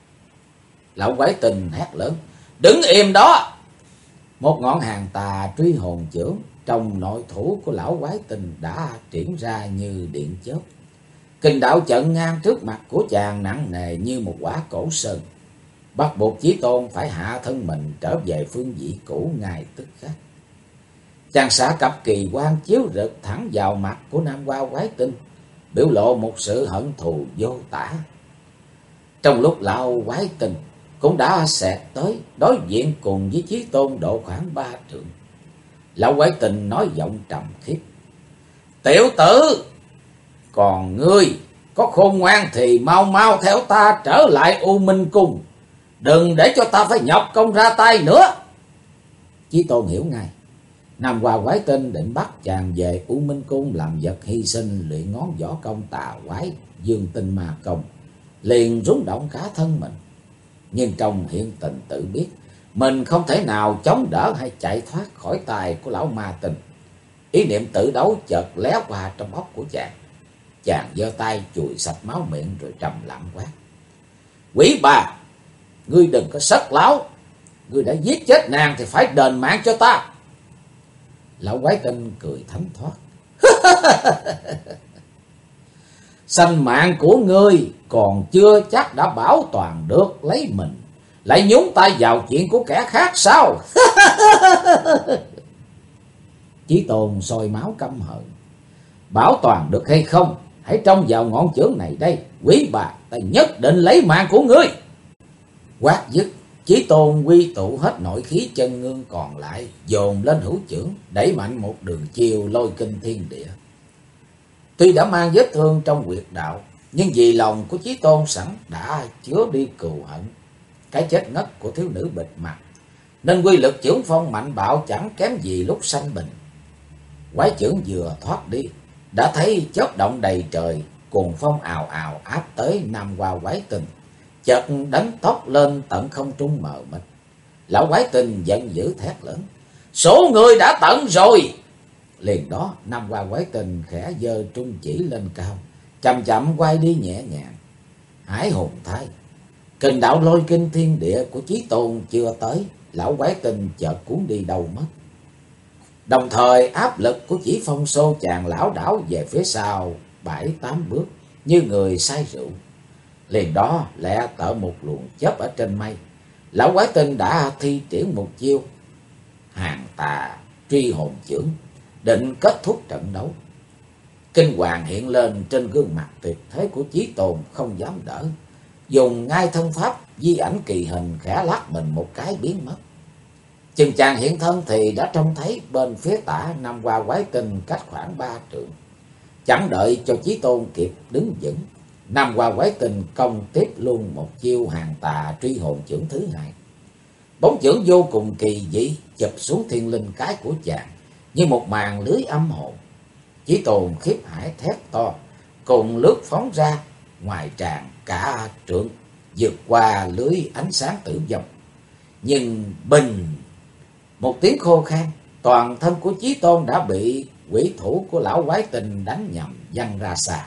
Lão quái tinh hét lớn: Đứng im đó! Một ngọn hàng tà truy hồn chưởng trong nội thủ của lão quái tinh đã triển ra như điện chớp, Kình đạo trận ngang trước mặt của chàng nặng nề như một quả cổ sơn, bắt buộc Chí Tôn phải hạ thân mình trở về phương vị cũ ngay tức khắc. Chàng xả cặp kỳ quang chiếu rực thẳng vào mặt của Nam Hoa Quái Tinh, biểu lộ một sự hận thù vô tả. Trong lúc lão Quái Tinh cũng đã xẹt tới đối diện cùng với Chí Tôn độ khoảng 3 trượng. Lão Quái Tinh nói giọng trầm khiếp: "Tiểu tử, còn ngươi có khôn ngoan thì mau mau theo ta trở lại U Minh Cung, đừng để cho ta phải nhọc công ra tay nữa." Chí Tôn hiểu ngay, Nam Hoa Quái Tinh định bắt chàng về U Minh Cung làm vật hy sinh luyện ngón võ công tà quái Dương Tinh Ma Công, liền rúng động cả thân mình. Nhưng trong hiện tình tự biết mình không thể nào chống đỡ hay chạy thoát khỏi tay của lão ma tinh. Ý niệm tự đấu chợt lé qua trong óc của chàng. Chàng giơ tay chùi sạch máu miệng rồi trầm lặng quát: "Quỷ bà, ngươi đừng có sất láo, ngươi đã giết chết nàng thì phải đền mạng cho ta." Lão Quái Tinh cười thánh thoát: "Sanh mạng của ngươi còn chưa chắc đã bảo toàn được, lấy mình lại nhúng tay vào chuyện của kẻ khác sao?" Chí Tôn sôi máu căm hận: "Bảo toàn được hay không, hãy trông vào ngọn chưởng này đây. Quý bà, ta nhất định lấy mạng của ngươi." Quát dứt, Chí Tôn quy tụ hết nội khí chân ngưng còn lại, dồn lên hữu chưởng, đẩy mạnh một đường chiêu lôi kinh thiên địa. Tuy đã mang vết thương trong huyệt đạo, nhưng vì lòng của Chí Tôn sẵn đã chứa đi cừu hận cái chết ngất của thiếu nữ bịt mặt, nên quy lực chưởng phong mạnh bạo chẳng kém gì lúc sanh bình. Quái chưởng vừa thoát đi, đã thấy chớp động đầy trời, cuồng phong ào ào áp tới Nam Hoa Quái Tinh, chợt đánh tốc lên tận không trung mờ mịt. Lão Quái Tinh giận dữ thét lớn: "Số người đã tận rồi!" Liền đó Nam Hoa Quái Tinh khẽ giơ trung chỉ lên cao, chậm chậm quay đi nhẹ nhàng. Hải hùng thái, kình đạo lôi kinh thiên địa của Chí Tôn chưa tới, lão Quái Tinh chợt cuốn đi đâu mất. Đồng thời áp lực của chỉ phong xô chàng lão đảo về phía sau 7-8 bước như người say rượu. Liền đó lẹ tở một luồng chớp ở trên mây, lão Quái Tinh đã thi triển một chiêu hàng tà truy hồn chưởng, định kết thúc trận đấu. Kinh hoàng hiện lên trên gương mặt tuyệt thế của Chí Tôn, không dám đỡ, dùng ngay thân pháp di ảnh kỳ hình khẽ lắc mình một cái biến mất. Chừng chàng hiện thân thì đã trông thấy bên phía tả Nam Hoa Quái Tinh cách khoảng 3 trượng. Chẳng đợi cho Chí Tôn kịp đứng vững, Nam Hoa Quái Tinh công tiếp luôn một chiêu hàng tà truy hồn chưởng thứ hai. Bóng chưởng vô cùng kỳ dị chụp xuống thiên linh cái của chàng như một màn lưới âm hồn. Chí Tôn khiếp hải thét to, cùng lướt phóng ra ngoài tràn cả trượng, vượt qua lưới ánh sáng tử vong. Nhưng bình một tiếng khô khan, toàn thân của Chí Tôn đã bị quỷ thủ của lão Quái Tinh đánh nhầm văng ra xa.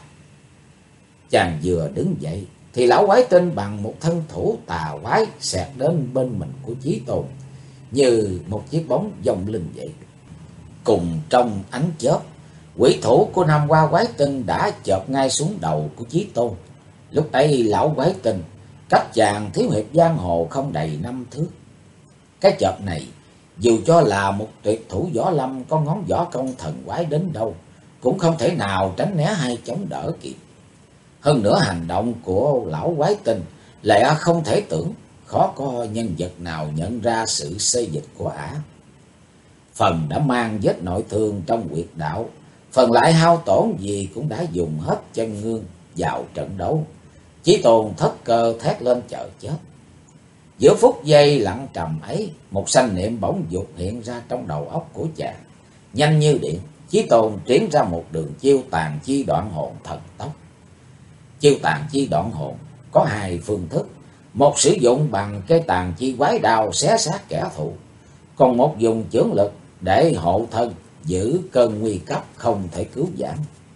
Chàng vừa đứng dậy thì lão Quái Tinh bằng một thân thủ tà quái xẹt đến bên mình của Chí Tôn như một chiếc bóng vòng linh vậy. Cùng trong ánh chớp, quỷ thủ của Nam Hoa Quái Tinh đã chộp ngay xuống đầu của Chí Tôn. Lúc ấy lão Quái Tinh cách chàng thiếu hiệp giang hồ không đầy 5 thước. Cái chộp này dù cho là một tuyệt thủ võ lâm có ngón võ công thần quái đến đâu, cũng không thể nào tránh né hay chống đỡ kịp. Hơn nữa hành động của lão Quái Tinh lại không thể tưởng, khó có nhân vật nào nhận ra sự xê dịch của ả. Phần đã mang vết nội thương trong huyệt đạo, phần lại hao tổn gì cũng đã dùng hết chân ngương vào trận đấu. Chí Tôn thất cơ thét lên chờ chết. Giữa phút giây lặng trầm ấy, một sanh niệm bỗng vụt hiện ra trong đầu óc của chàng. Nhanh như điện, Chí Tôn triển ra một đường chiêu tàn chi đoạn hồn thần tốc. Chiêu tàn chi đoạn hồn có hai phương thức: một sử dụng bằng cái tàn chi quái đao xé xác kẻ thù, còn một dùng chưởng lực để hộ thân, giữ cơn nguy cấp không thể cứu vãn.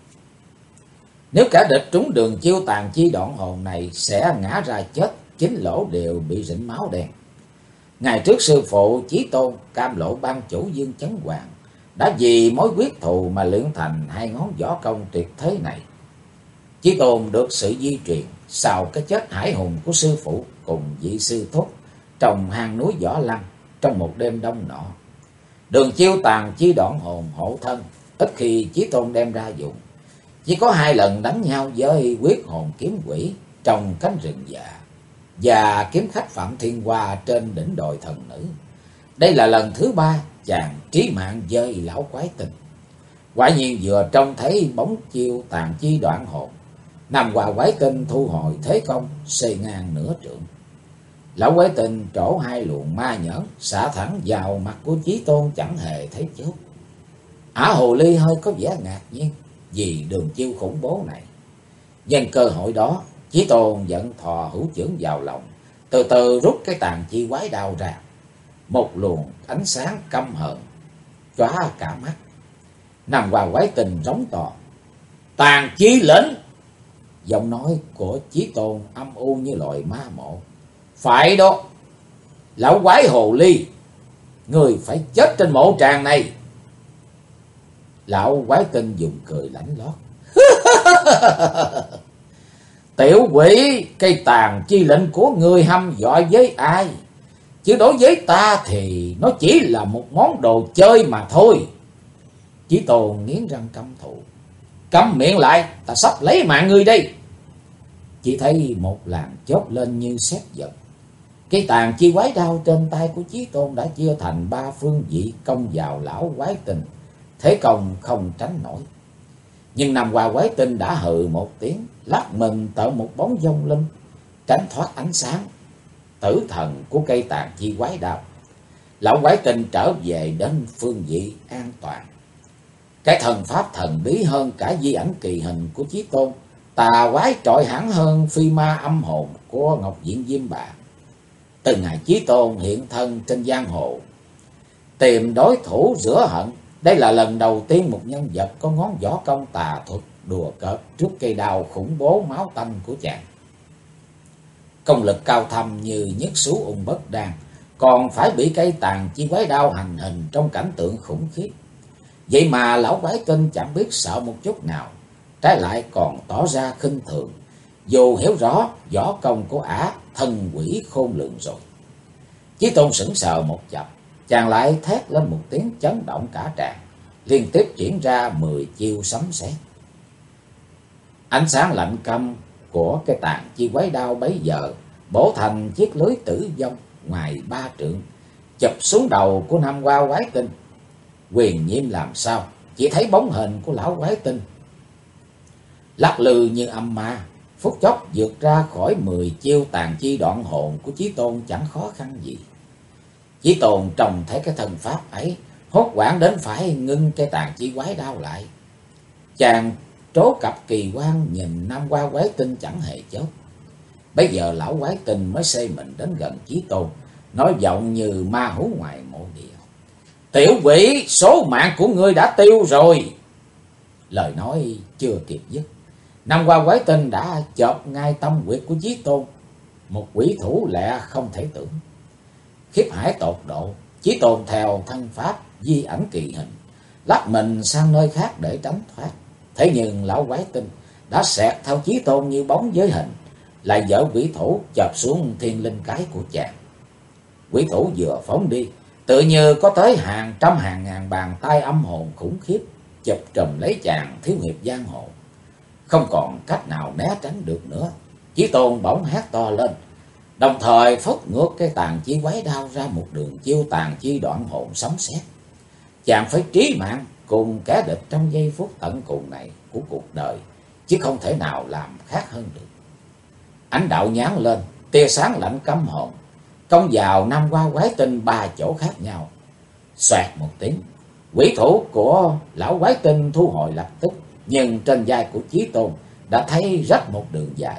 Nếu cả địch trúng đường chiêu tàn chi đoạn hồn này sẽ ngã ra chết, chính lỗ đều bị rĩnh máu đen. Ngày trước sư phụ Chí Tôn Cam Lộ ban chủ Dương Chấn Hoàng đã vì mối quyết thù mà luyện thành hai ngón võ công tuyệt thế này. Chí Tôn được sự di truyền sau cái chết hải hùng của sư phụ cùng vị sư thúc trong hang núi Võ Lăng trong một đêm đông nọ. Đường chiêu tàn chi đoạn hồn hộ thân, ít khi Chí Tôn đem ra dùng. Chỉ có 2 lần đánh nhau với quyết hồn kiếm quỷ trong cánh rừng già và kiếm khách Phạm Thiên Hoa trên đỉnh đồi thần nữ. Đây là lần thứ 3 chàng trí mạng với lão quái tình. Quả nhiên vừa trông thấy bóng chiêu tàn chi đoạn hồn, Nam Hoa quái tinh thu hồi thế công xây ngang nửa trượng. Lão quái tinh trổ 2 luồng ma nhẫn xả thẳng vào mặt của Chí Tôn chẳng hề thấy chốt. Ả hồ ly hơi có vẻ ngạc nhiên vì đường chiêu khủng bố này. Nhân cơ hội đó, Chí Tôn giận thò hữu chưởng vào lòng, từ từ rút cái tàn chi quái đao ra. Một luồng ánh sáng căm hờn chóa cả mắt. Nam Hoa quái tình rống to: "Tàn chi lệnh!" Giọng nói của Chí Tôn âm u như loài ma mộ. "Phải đó, lão quái hồ ly, người phải chết trên mộ tràng này." Lão quái tinh dùng cười lãnh lót: "Tiểu quỷ, cây tàn chi lệnh của ngươi hăm dọa với ai? Chứ đối với ta thì nó chỉ là một món đồ chơi mà thôi." Chí Tôn nghiến răng căm thù: "Câm miệng lại, ta sắp lấy mạng ngươi đây." Chỉ thấy một làn chớp lên như sét giật. Cây tàn chi quái đao trên tay của Chí Tôn đã chia thành 3 phương vị công vào lão quái tinh, thế công không tránh nổi. Nhưng Nam Hoa quái tinh đã hừ một tiếng, lắc mình tạo một bóng vong linh, tránh thoát ánh sáng tử thần của cây tàn chi quái đao. Lão quái tinh trở về đến phương vị an toàn. Cái thần pháp thần bí hơn cả di ảnh kỳ hình của Chí Tôn, tà quái trội hẳn hơn phi ma âm hồn của Ngọc Diện Diêm Bà. Từ ngày Chí Tôn hiện thân trên giang hồ, tìm đối thủ rửa hận, đây là lần đầu tiên một nhân vật có ngón võ công tà thuật đùa cợt trước cây đao khủng bố máu tanh của chàng. Công lực cao thâm như nhất xú ung bất đan, còn phải bị cây tàn chi quái đao hành hình trong cảnh tượng khủng khiếp. Vậy mà lão quái tinh chẳng biết sợ một chút nào, trái lại còn tỏ ra khinh thường, dù hiểu rõ võ công của ả thần quỷ khôn lường rồi. Chí Tôn sững sờ một chập, chàng lại thét lên một tiếng chấn động cả tràng, liên tiếp diễn ra 10 chiêu sấm sét. Ánh sáng lạnh căm của cái tàn chi quái đao bấy giờ bổ thành chiếc lưới tử vong ngoài 3 trượng, chụp xuống đầu của Nam Hoa quái tinh. Quyền nhiễm làm sao, chỉ thấy bóng hình của lão quái tinh lắc lư như âm ma, phút chốc vượt ra khỏi 10 chiêu tàn chi đoạn hồn của Chí Tôn chẳng khó khăn gì. Chí Tôn trông thấy cái thần pháp ấy, hốt hoảng đến phải ngưng cái tàn chi quái đao lại. Chàng trố cặp kỳ quan nhìn Nam Hoa quái tinh chẳng hề chớp. Bây giờ lão quái tinh mới xây mình đến gần Chí Tôn, nói giọng như ma hú ngoài mộ địa: "Tiểu quỷ, số mạng của ngươi đã tiêu rồi." Lời nói chưa kịp dứt, Nam Hoa quái tinh đã chộp ngay tâm huyệt của Chí Tôn, một quỷ thủ lẹ không thể tưởng. Khiếp hải tột độ, Chí Tôn theo thân pháp di ảnh kỳ hình, lách mình sang nơi khác để tránh thoát. Thế nhưng lão quái tinh đã xẹt theo Chí Tôn như bóng với hình, lại dở quỷ thủ chộp xuống thiên linh cái của chàng. Quỷ thủ vừa phóng đi, tự như có tới hàng trăm hàng ngàn bàn tay âm hồn khủng khiếp chụp trùm lấy chàng thiếu hiệp giang hồ. Không còn cách nào né tránh được nữa, Chí Tôn bỗng hét to lên, đồng thời phất ngược cái tàn chi quái đao ra một đường chiêu tàn chi đoạn hồn sấm sét. Chàng phải trí mạng cùng kẻ địch trong giây phút tận cùng này của cuộc đời, chứ không thể nào làm khác hơn được. Ánh đạo nhán lên, tia sáng lạnh căm hồn công vào Nam Hoa quái tinh 3 chỗ khác nhau. Xoẹt một tiếng, quỷ thủ của lão quái tinh thu hồi lập tức, nhưng trên vai của Chí Tôn đã thấy rách một đường dài.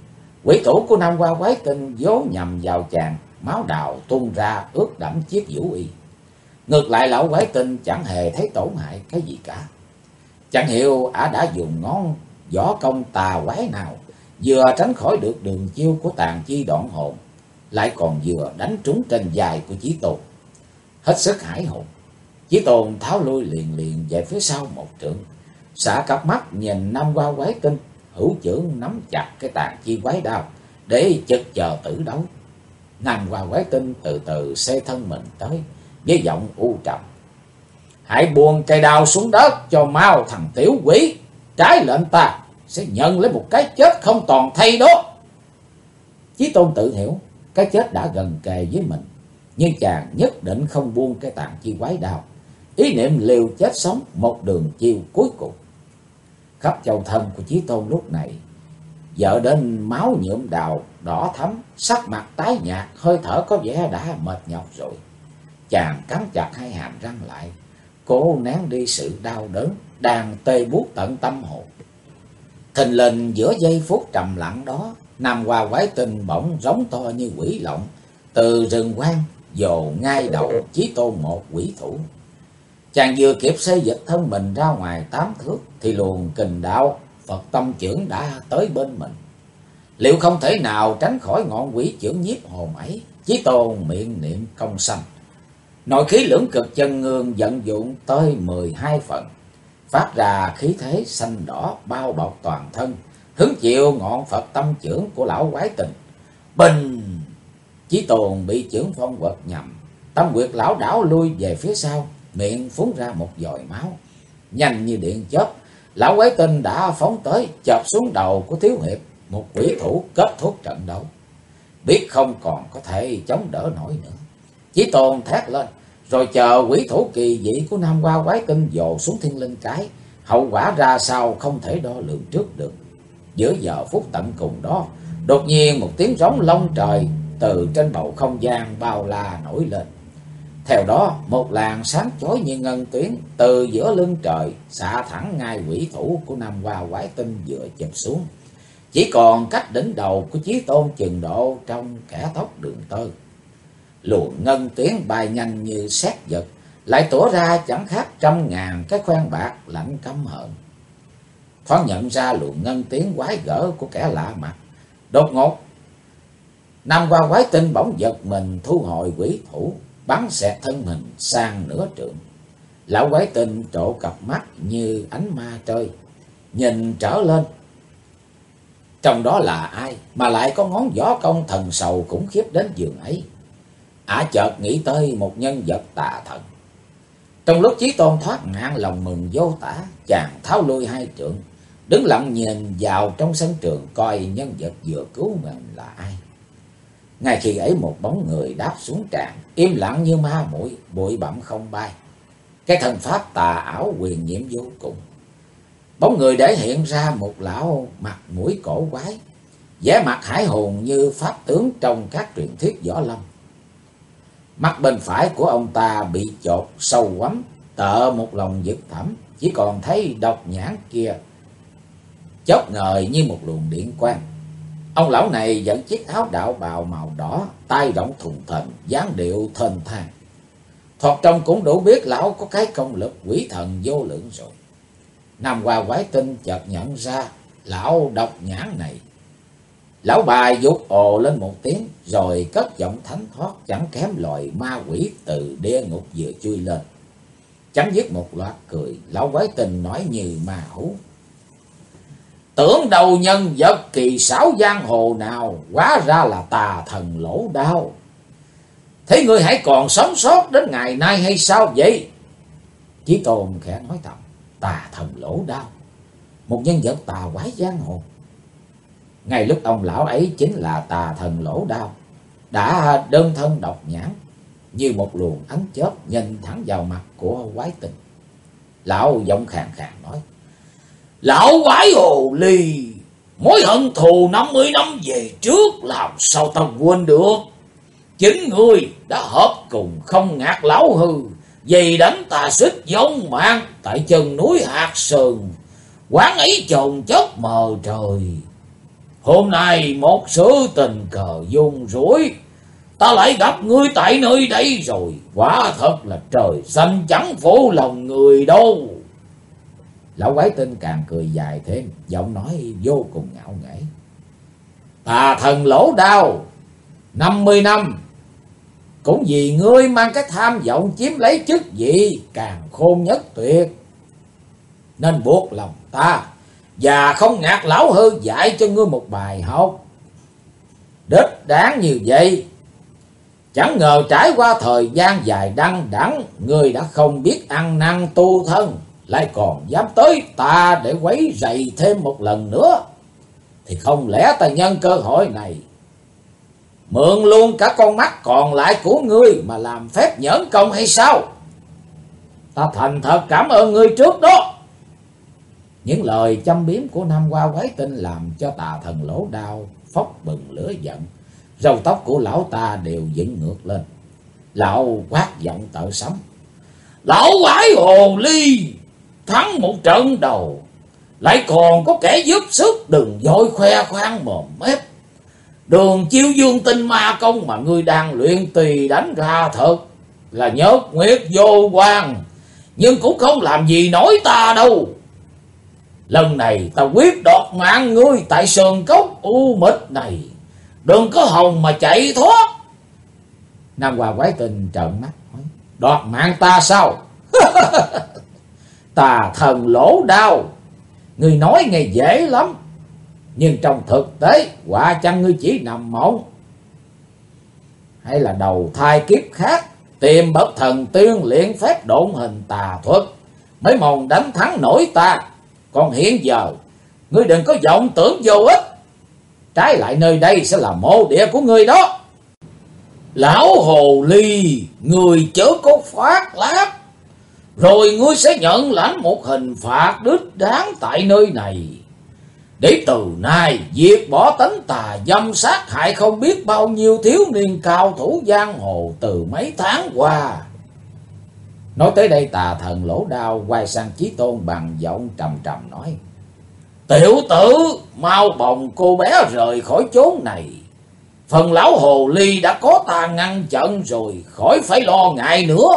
Quỷ thủ của Nam Hoa quái tinh vố nhằm vào chàng, máu đào tuôn ra ướt đẫm chiếc vũ y. Ngược lại lão quái tinh chẳng hề thấy tổn hại cái gì cả. Chẳng hiểu ả đã dùng ngón võ công tà quái nào, vừa tránh khỏi được đường chiêu của tàn chi đoạn hồn, lại còn vừa đánh trúng trên vai của Chí Tôn. Hết sức hãi hồn, Chí Tôn tháo lui liền liền về phía sau một trượng, xả cặp mắt nhìn Nam Hoa quái tinh, hữu chưởng nắm chặt cái tàn chi quái đao để chực chờ tử đấu. Nam Hoa Quái Tinh từ từ xê thân mình tới với giọng u trầm: hãy buông cây đao xuống đất cho mau thằng tiểu quỷ, trái lệnh ta sẽ nhận lấy một cái chết không toàn thây đó. Chí Tôn tự hiểu cái chết đã gần kề với mình, nhưng chàng nhất định không buông cái tàn chi quái đao, ý niệm liều chết sống một đường chiêu cuối cùng. Khắp châu thân của Chí Tôn lúc này vợ đến máu nhuộm đào đỏ thắm, sắc mặt tái nhạt, hơi thở có vẻ đã mệt nhọc rồi. Chàng cắn chặt hai hàm răng lại, cố nén đi sự đau đớn đang tê buốt tận tâm hồn. Thình lình giữa giây phút trầm lặng đó, Nam Hoa Quái Tinh bỗng giống to như quỷ lộng từ rừng quang dồ ngay đầu Chí Tôn một quỷ thủ. Chàng vừa kịp xây dịch thân mình ra ngoài 8 thước thì luồng kình đạo Phật tâm chưởng đã tới bên mình. Liệu không thể nào tránh khỏi ngọn quỷ chưởng nhiếp hồn ấy? Chí Tôn miệng niệm công sanh, nội khí lưỡng cực chân ngương vận dụng tới 12 phần, phát ra khí thế xanh đỏ bao bọc toàn thân, hứng chịu ngọn Phật tâm chưởng của lão Quái Tinh. Bình! Chí Tôn bị chưởng phong quật nhầm, tâm quyệt lão đảo lui về phía sau, miệng phun ra một dòi máu. Nhanh như điện chớp, lão Quái Tinh đã phóng tới, chộp xuống đầu của Thiếu Hiệp, một quỷ thủ kết thúc trận đấu. Biết không còn có thể chống đỡ nổi nữa, Chí Tôn thét lên, rồi chờ quỷ thủ kỳ dị của Nam Hoa Quái Tinh dồ xuống thiên linh cái. Hậu quả ra sao không thể đo lường trước được. Giữa giờ phút tận cùng đó, đột nhiên một tiếng rống long trời từ trên bầu không gian bao la nổi lên. Theo đó, một làn sáng chói như ngân tuyến từ giữa lưng trời xạ thẳng ngay quỷ thủ của Nam Hoa Quái Tinh vừa chụp xuống. Chỉ còn cách đỉnh đầu của Chí Tôn chừng độ trong kẻ tóc đường tơ. Luồng ngân tuyến bay nhanh như sét giật, lại tủa ra chẳng khác 100.000 cái khoen bạc lạnh căm hận. Thoáng nhận ra luồng ngân tuyến quái gở của kẻ lạ mặt, đột ngột Nam Hoa Quái Tinh bỗng giật mình thu hồi quỷ thủ, bắn xẹt thân mình sang nửa trượng. Lão Quái Tinh trộ cặp mắt như ánh ma trời, nhìn trở lên. Trong đó là ai mà lại có ngón võ công thần sầu khủng khiếp đến giường ấy? Ả chợt nghĩ tới một nhân vật tà thần. Trong lúc Chí Tôn thoát nạn, lòng mừng vô tả, chàng tháo lui 2 trượng, đứng lặng nhìn vào trong sân trường coi nhân vật vừa cứu mình là ai. Ngay khi ấy một bóng người đáp xuống tràn, im lặng như ma muội, bụi bặm không bay. Cái thân pháp tà ảo quyền nhiệm vô cùng. Bóng người để hiện ra một lão mặt mũi cổ quái, vẻ mặt hải hùng như pháp tướng trong các truyền thuyết võ lâm. Mắt bên phải của ông ta bị chột sâu quắm, tợ một lòng vực thẳm, chỉ còn thấy độc nhãn kia chớp ngời như một luồng điện quang. Ông lão này dẫn chiếc áo đạo bào màu đỏ, tay rộng thùng thình, dáng điệu thênh thang. Thoạt trông cũng đủ biết lão có cái công lực quỷ thần vô lượng rồi. Nam Hoa Quái Tinh chợt nhận ra lão độc nhãn này. Lão bài vút ồ lên một tiếng, rồi cất giọng thánh thoát chẳng kém loài ma quỷ từ địa ngục vừa chui lên. Chấm dứt một loạt cười, lão Quái Tinh nói như ma hú: tưởng đâu nhân vật kỳ xảo giang hồ nào, hóa ra là tà thần Lỗ Đao. Thế ngươi hãy còn sống sót đến ngày nay hay sao vậy? Chí Tôn khẽ nói thầm: tà thần Lỗ Đao, một nhân vật tà quái giang hồ. Ngay lúc ông lão ấy chính là tà thần Lỗ Đao, đã đơn thân độc nhãn, như một luồng ánh chớp nhìn thẳng vào mặt của Quái Tinh. Lão giọng khàn khàn nói: lão quái hồ ly, mối hận thù 50 năm về trước làm sao ta quên được. Chính ngươi đã hợp cùng không ngạc lão hư, vì đánh tà xích giống mạng tại chân núi Hạt Sơn, quán ấy chồn chất mờ trời. Hôm nay một sự tình cờ dung rủi, ta lại gặp ngươi tại nơi đây rồi, quả thật là trời xanh chẳng phụ lòng người đâu. Lão Quái Tinh càng cười dài thêm, giọng nói vô cùng ngạo nghễ: tà thần Lỗ Đao, 50 năm cũng vì ngươi mang cái tham vọng chiếm lấy chức vị càng khôn nhất tuyệt, nên buộc lòng ta Và không ngạc lão hư dạy cho ngươi một bài học đích đáng như vậy. Chẳng ngờ trải qua thời gian dài đăng đẵng, ngươi đã không biết ăn năn tu thân, lại còn dám tới ta để quấy rầy thêm một lần nữa. Thì không lẽ ta nhân cơ hội này mượn luôn cả con mắt còn lại của ngươi mà làm phép nhẫn công hay sao? Ta thành thật cảm ơn ngươi trước đó. Những lời châm biếm của Nam Hoa Quái Tinh làm cho Tà Thần Lỗ Đao phốc bừng lửa giận. Râu tóc của lão ta đều dựng ngược lên. Lão quát giọng tợ sấm: lão quái hồ ly, thắng một trận đầu lại còn có kẻ giúp sức, đừng vội khoe khoang mồm mép. Đường Chiêu Dương Tinh Ma Công mà ngươi đang luyện tùy đánh ra thật là nhớt nguyệt vô quan, nhưng cũng không làm gì nổi ta đâu. Lần này ta quyết đoạt mạng ngươi tại sườn cốc u mịt này, đừng có hòng mà chạy thoát. Nam Hoa Quái Tinh trợn mắt nói: đoạt mạng ta sao? Tà Thần Lỗ Đao, ngươi nói nghe dễ lắm, nhưng trong thực tế quả chăng ngươi chỉ nằm mộng, hay là đầu thai kiếp khác tìm bậc thần tiên luyện phép độn hình tà thuật mới mong đánh thắng nổi ta? Còn hiện giờ ngươi đừng có vọng tưởng vô ích, trái lại nơi đây sẽ là mộ địa của ngươi đó. Lão hồ ly, ngươi chớ có phát lác, rồi ngươi sẽ nhận lãnh một hình phạt đích đáng tại nơi này. Để từ nay diệt bỏ tánh tà dâm sát hại không biết bao nhiêu thiếu niên cao thủ giang hồ từ mấy tháng qua. Nói tới đây, Tà Thần Lỗ Đao quay sang Chí Tôn bằng giọng trầm trầm nói: tiểu tử, mau bồng cô bé rời khỏi chốn này. Phần lão hồ ly đã có ta ngăn chặn rồi, khỏi phải lo ngại nữa.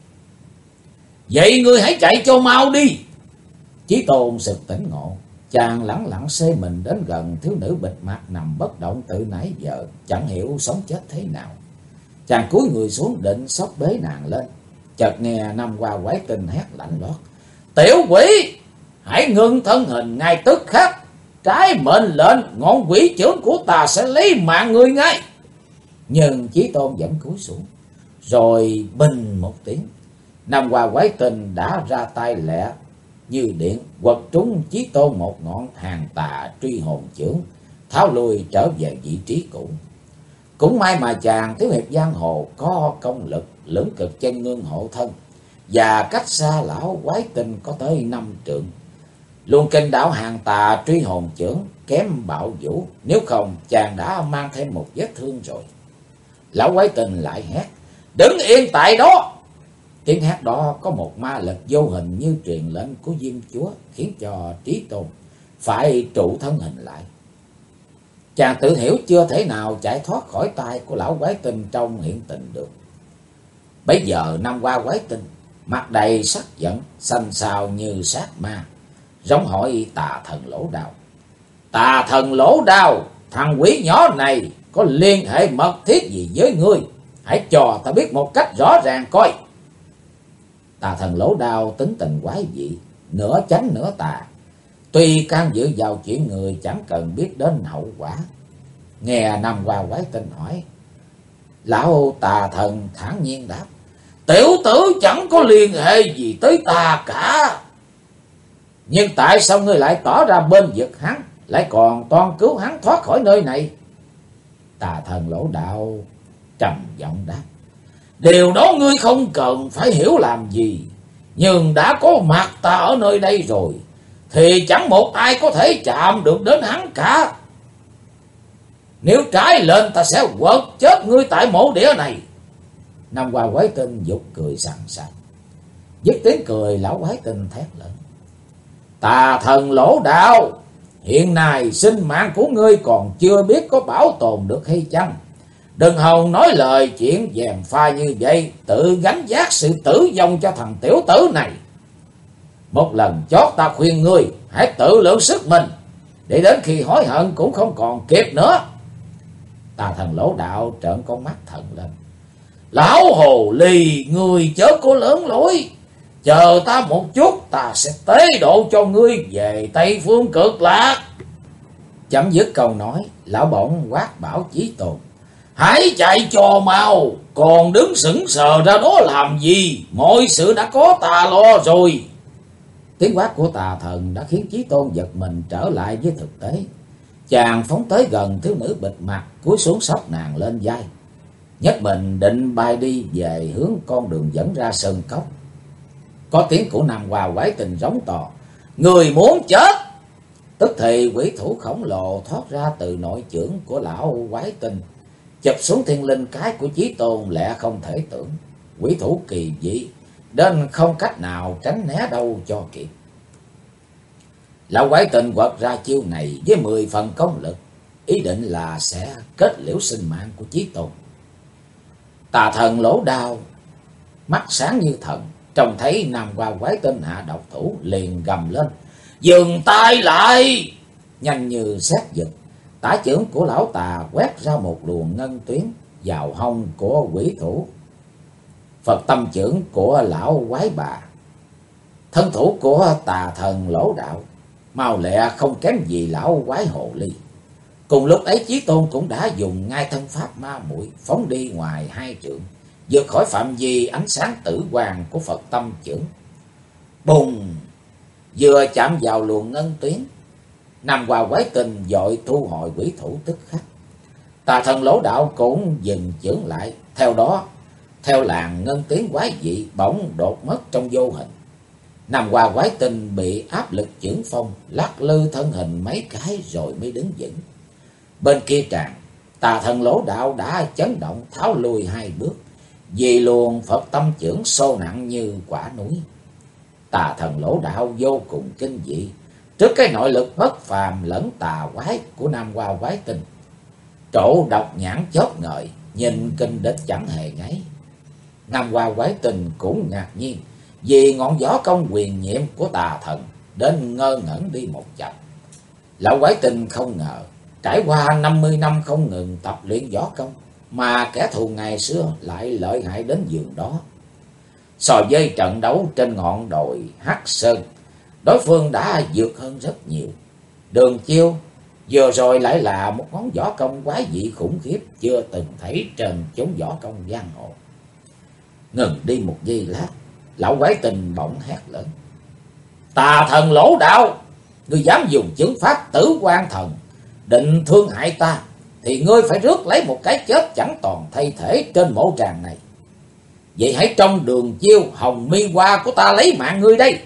Vậy ngươi hãy chạy cho mau đi. Chí Tôn sực tỉnh ngộ, chàng lẳng lặng xê mình đến gần thiếu nữ bịt mặt nằm bất động từ nãy giờ, chẳng hiểu sống chết thế nào. Chàng cúi người xuống định xốc bế nàng lên, chợt nghe Nam Hoa Quái Tinh hét lạnh lót: tiểu quỷ, hãy ngưng thân hình ngay tức khắc, trái mệnh lệnh ngọn quỷ chưởng của ta sẽ lấy mạng ngươi ngay. Nhưng Chí Tôn vẫn cúi xuống, rồi bình một tiếng, Nam Hoa Quái Tinh đã ra tay lẹ như điện, quật trúng Chí Tôn một ngọn hàng tà truy hồn chưởng, tháo lui trở về vị trí cũ. Cũng may mà chàng thiếu hiệp giang hồ có công lực lưỡng cực chân ngưng hộ thân, và cách xa lão Quái Tinh có tới 5 trượng. Luồng kinh đạo hàng tà truy hồn chưởng kém bạo vũ, nếu không chàng đã mang thêm một vết thương rồi. Lão Quái Tinh lại hét: đứng yên tại đó. Tiếng hét đó có một ma lực vô hình như truyền lệnh của Diêm Chúa, khiến cho Chí Tôn phải trụ thân hình lại. Chàng tự hiểu chưa thể nào chạy thoát khỏi tay của lão Quái Tinh trong hiện tình được. Bấy giờ Nam Hoa Quái Tinh mặt đầy sắc giận, xanh xao như sát ma, rống hỏi Tà Thần Lỗ Đao: Tà Thần Lỗ Đao, thằng quỷ nhỏ này có liên hệ mật thiết gì với ngươi? Hãy cho ta biết một cách rõ ràng coi. Tà Thần Lỗ Đao tính tình quái dị, nửa chánh nửa tà, tuy can dự vào chuyện người chẳng cần biết đến hậu quả. Nghe Nam Hoa Quái Tinh hỏi, lão Tà Thần thản nhiên đáp: tiểu tử chẳng có liên hệ gì tới ta cả. Nhưng tại sao ngươi lại tỏ ra bên vực hắn, lại còn toan cứu hắn thoát khỏi nơi này? Tà Thần Lỗ Đao trầm giọng đáp: điều đó ngươi không cần phải hiểu làm gì, nhưng đã có mặt ta ở nơi đây rồi thì chẳng một ai có thể chạm được đến hắn cả. Nếu trái lên ta sẽ quật chết ngươi tại mộ địa này. Nam Hoa Quái Tinh giục cười sằng sặc. Dứt tiếng cười, lão Quái Tinh thét lên: Tà Thần Lỗ Đao, hiện nay sinh mạng của ngươi còn chưa biết có bảo tồn được hay chăng? Đừng hòng nói lời chuyện dèm pha như vậy, tự gánh vác sự tử vong cho thằng tiểu tử này. Một lần chót ta khuyên ngươi hãy tự lượng sức mình, để đến khi hối hận cũng không còn kịp nữa. Tà Thần Lỗ Đạo trợn con mắt thần lên: lão hồ ly, ngươi chớ có lớn lối, chờ ta một chút, ta sẽ tế độ cho ngươi về Tây Phương Cực Lạc. Chấm dứt câu nói, lão bỗng quát bảo Chí Tôn: hãy chạy cho mau, còn đứng sững sờ ra đó làm gì? Mọi sự đã có ta lo rồi. Tiếng quát của tà thần đã khiến Chí Tôn giật mình trở lại với thực tế. Chàng phóng tới gần thiếu nữ bịt mặt, cúi xuống xốc nàng lên vai, nhấc mình định bay đi về hướng con đường dẫn ra sơn cốc. Có tiếng của Nam Hoa Quái Tình rống to: người muốn chết! Tức thì quỷ thủ khổng lồ thoát ra từ nội chưởng của lão Quái Tình, chụp xuống thiên linh cái của Chí Tôn lẹ không thể tưởng. Quỷ thủ kỳ dị đến không cách nào tránh né đâu cho kịp. Lão Quái Tình quật ra chiêu này với 10 phần công lực, ý định là sẽ kết liễu sinh mạng của Chí Tôn. Tà thần Lỗ Đao mắt sáng như thần, trông thấy Nam Hoa Quái Tinh hạ độc thủ liền gầm lên: dừng tay lại! Nhanh như sét giật, tả chưởng của lão tà quét ra một luồng ngân tuyến vào hông của quỷ thủ. Phật tâm chưởng của lão quái bà. Thân thủ của tà thần Lỗ Đạo mau lẹ không kém gì lão quái hồ ly. Cùng lúc ấy Chí Tôn cũng đã dùng ngay thân pháp ma muội phóng đi ngoài 2 trượng, vượt khỏi phạm vi ánh sáng tử quang của Phật tâm chưởng. Bùng! Vừa chạm vào luồng ngân tuyến, Nam Hoa Quái Tình vội thu hồi quỷ thủ tức khắc. Tà thần Lỗ Đạo cũng dừng chưởng lại, theo đó theo làn ngân tuyến quái dị bỗng đột mất trong vô hình. Nam Hoa Quái Tinh bị áp lực chưởng phong lắc lư thân hình mấy cái rồi mới đứng vững. Bên kia tràn, tà thần Lỗ Đạo đã chấn động tháo lùi 2 bước, vì luồng Phật tâm chưởng xô nặng như quả núi. Tà thần Lỗ Đạo vô cùng kinh dị trước cái nội lực bất phàm lẫn tà quái của Nam Hoa Quái Tinh. Trổ độc nhãn chớp ngời, nhìn kinh địch chẳng hề ngáy. Nam Hoa Quái Tinh cũng ngạc nhiên vì ngọn gió công quyền nhiệm của tà thần, đến ngơ ngẩn đi một chập. Lão Quái Tinh không ngờ trải qua 50 năm không ngừng tập luyện võ công mà kẻ thù ngày xưa lại lợi hại đến giường đó. So với trận đấu trên ngọn đồi Hắc Sơn, đối phương đã vượt hơn rất nhiều. Đường chiêu vừa rồi lại là một món võ công quái dị khủng khiếp chưa từng thấy trên chốn võ công giang hồ. Ngừng đi một giây lát, lão Quái Tinh bỗng hét lớn: tà thần Lỗ Đạo, ngươi dám dùng chưởng pháp Tử Quan Thần định thương hại ta, thì ngươi phải rước lấy một cái chết chẳng toàn thay thể trên mộ tràng này. Vậy hãy trong đường chiêu hồng mi hoa của ta lấy mạng ngươi đây.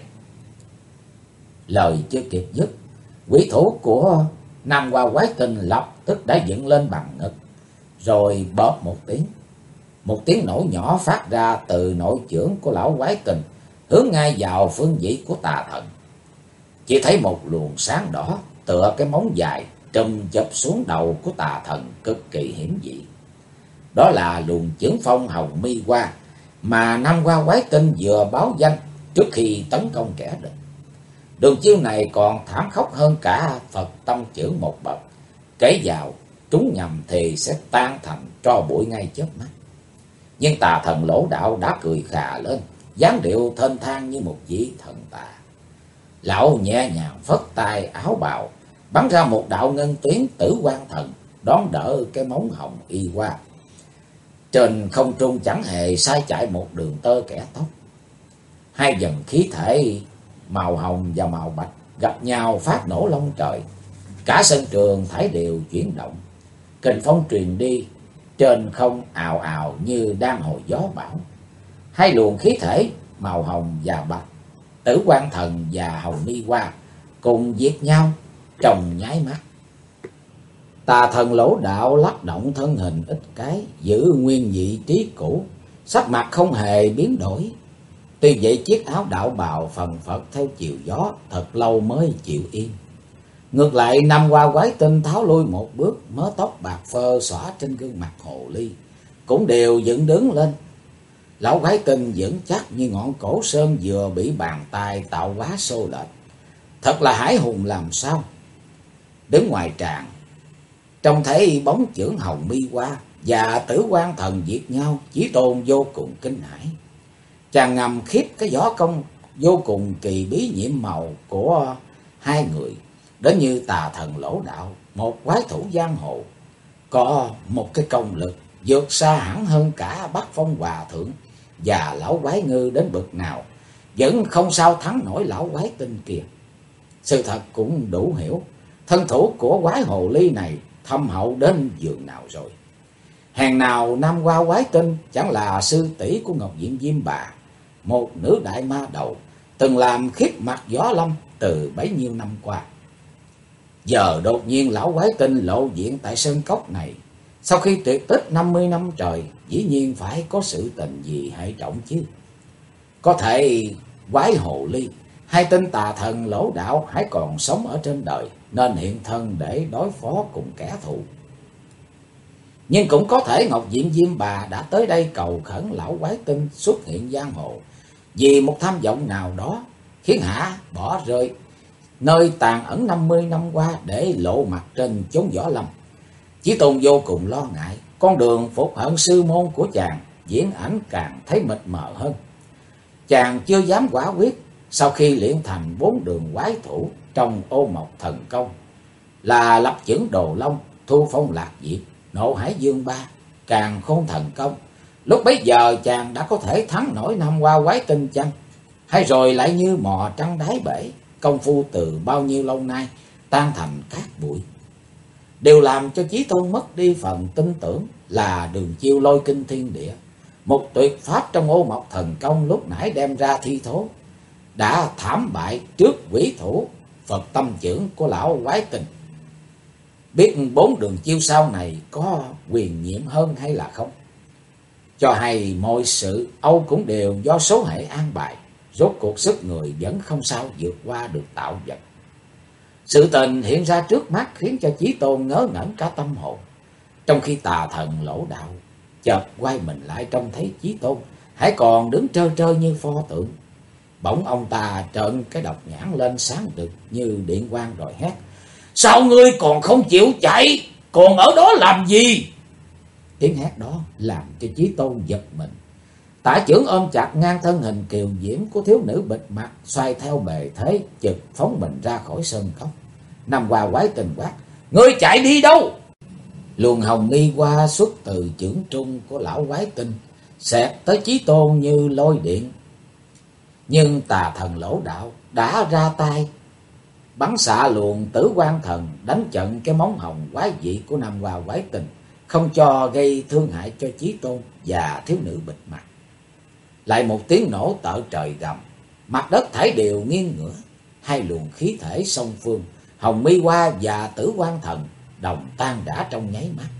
Lời chưa kịp dứt, quỷ thủ của Nam Hoa Quái Tinh lập tức đã dựng lên bằng ngực, rồi bóp một tiếng. Một tiếng nổ nhỏ phát ra từ nội chưởng của lão Quái Tinh, hướng ngay vào phương vị của tà thần. Chỉ thấy một luồng sáng đỏ tựa cái móng dài trùm chụp xuống đầu của tà thần cực kỳ hiểm dị. Đó là luồng chưởng phong hồng mi hoa mà Nam Hoa Quái Tinh vừa báo danh trước khi tấn công kẻ địch. Đường chiêu này còn thảm khốc hơn cả Phật tâm chưởng một bậc, kể vào trúng nhầm thì sẽ tan thành tro bụi ngay chớp mắt. Nhưng tà thần Lỗ Đạo đã cười khà lên, dáng điệu thênh thang như một vị thần tà. Lão nhẹ nhàng phất tay áo bào, bắn ra một đạo ngân tuyến Tử Quan Thần đón đỡ cái móng hồng y hoa. Trên không trung chẳng hề sai chạy một đường tơ kẻ tóc. 2 dần khí thể màu hồng và màu bạch gặp nhau phát nổ long trời. Cả sân trường thải đều chuyển động, kình phong truyền đi, trên không ào ào như đang hồi gió bão. 2 luồng khí thể màu hồng và bạch, Tử Quan Thần và hồng mi hoa cùng giết nhau trong nháy mắt. Tà thần Lỗ Đạo lắc động thân hình ít cái, giữ nguyên vị trí cũ, sắc mặt không hề biến đổi. Tuy vậy chiếc áo đạo bào phần phật theo chiều gió, thật lâu mới chịu yên. Ngược lại Nam Hoa Quái Tinh tháo lui một bước, mớ tóc bạc phơ xõa trên gương mặt hồ ly cũng đều dựng đứng lên. Lão Quái Tinh vững chắc như ngọn cổ sơn vừa bị bàn tay tạo hóa xô lệch, thật là hải hùng làm sao. Đứng ngoài tràng, trông thấy bóng chưởng hồng mi hoa và Tử Quan Thần giết nhau, Chí Tôn vô cùng kinh hãi. Chàng ngầm khiếp cái võ công vô cùng kỳ bí nhiệm màu của hai người, đến như tà thần Lỗ Đạo, một quái thủ giang hồ, có một cái công lực vượt xa hẳn hơn cả Bắc Phong Hòa Thượng và lão quái ngư đến bậc nào, vẫn không sao thắng nổi lão quái tinh kia. Sự thật cũng đủ hiểu, thân thủ của quái hồ ly này thâm hậu đến giường nào rồi. Hèn nào năm qua quái tinh chẳng là sư tỷ của Ngọc Diện Diêm Bà, một nữ đại ma đầu, từng làm khiếp mặt võ lâm từ bấy nhiêu năm qua. Giờ đột nhiên lão quái tinh lộ diện tại sơn cốc này, sau khi tuyệt tích 50 năm trời, dĩ nhiên phải có sự tình gì hệ trọng chứ. Có thể quái hồ ly hay tên tà thần Lỗ Đạo hãy còn sống ở trên đời, nên hiện thân để đối phó cùng kẻ thù. Nhưng cũng có thể Ngọc Diện Diêm Bà đã tới đây cầu khẩn lão quái tinh xuất hiện giang hồ, vì một tham vọng nào đó khiến Hạ bỏ rơi nơi tàn ẩn 50 năm qua để lộ mặt trên chốn võ lâm. Chí Tôn vô cùng lo ngại, con đường phục hận sư môn của chàng diễn ảnh càng thấy mịt mờ hơn. Chàng chưa dám quả quyết, sau khi luyện thành 4 đường quái thủ trong Ô Mộc Thần Công là Lập Chưởng Đồ Long, Thu Phong Lạc Diệp, Nộ Hải Dương Ba, Càn Khôn Thần Công, lúc bấy giờ chàng đã có thể thắng nổi năm qua quái tinh chăng? Hay rồi lại như mò trăng đáy bể, công phu từ bao nhiêu lâu nay tan thành cát bụi? Điều làm cho Chí Tôn mất đi phần tin tưởng là đường chiêu Lôi Kinh Thiên Địa, một tuyệt pháp trong Ô Mộc Thần Công lúc nãy đem ra thi thố, đã thảm bại trước quỷ thủ Phật Tâm Chưởng của lão quái tinh. Biết 4 đường chiêu sau này có quyền nhiệm hơn hay là không? Cho hay mọi sự âu cũng đều do số hệ an bài, rốt cuộc sức người vẫn không sao vượt qua được tạo vật. Sự tình hiện ra trước mắt khiến cho Chí Tôn ngớ ngẩn cả tâm hồn. Trong khi tà thần Lỗ Đạo chợt quay mình lại trông thấy Chí Tôn hãy còn đứng trơ trơ như pho tượng. Bỗng ông ta trợn cái độc nhãn lên sáng rực như điện quang rồi hét: "Sao ngươi còn không chịu chạy? Còn ở đó làm gì?" Tiếng hét đó làm cho Chí Tôn giật mình. Tả chưởng ôm chặt ngang thân hình kiều diễm của thiếu nữ bịt mặt, xoay theo bề thế chực phóng mình ra khỏi sơn cốc. Năm qua quái tinh quát: "Ngươi chạy đi đâu?" Luồng hồng mi qua xuất từ chưởng trung của lão quái tinh, xẹt tới Chí Tôn như lôi điện. Nhưng tà thần Lỗ Đạo đã ra tay bắn xạ luồng tử quan thần, đánh trận cái móng hồng quái dị của năm qua quái tinh, không cho gây thương hại cho Chí Tôn và thiếu nữ bịt mặt. Lại một tiếng nổ tợ trời gầm, mặt đất thảy đều nghiêng ngửa, hai luồng khí thể song phương, hồng mi hoa và tử quan thần đồng tan rã trong nháy mắt.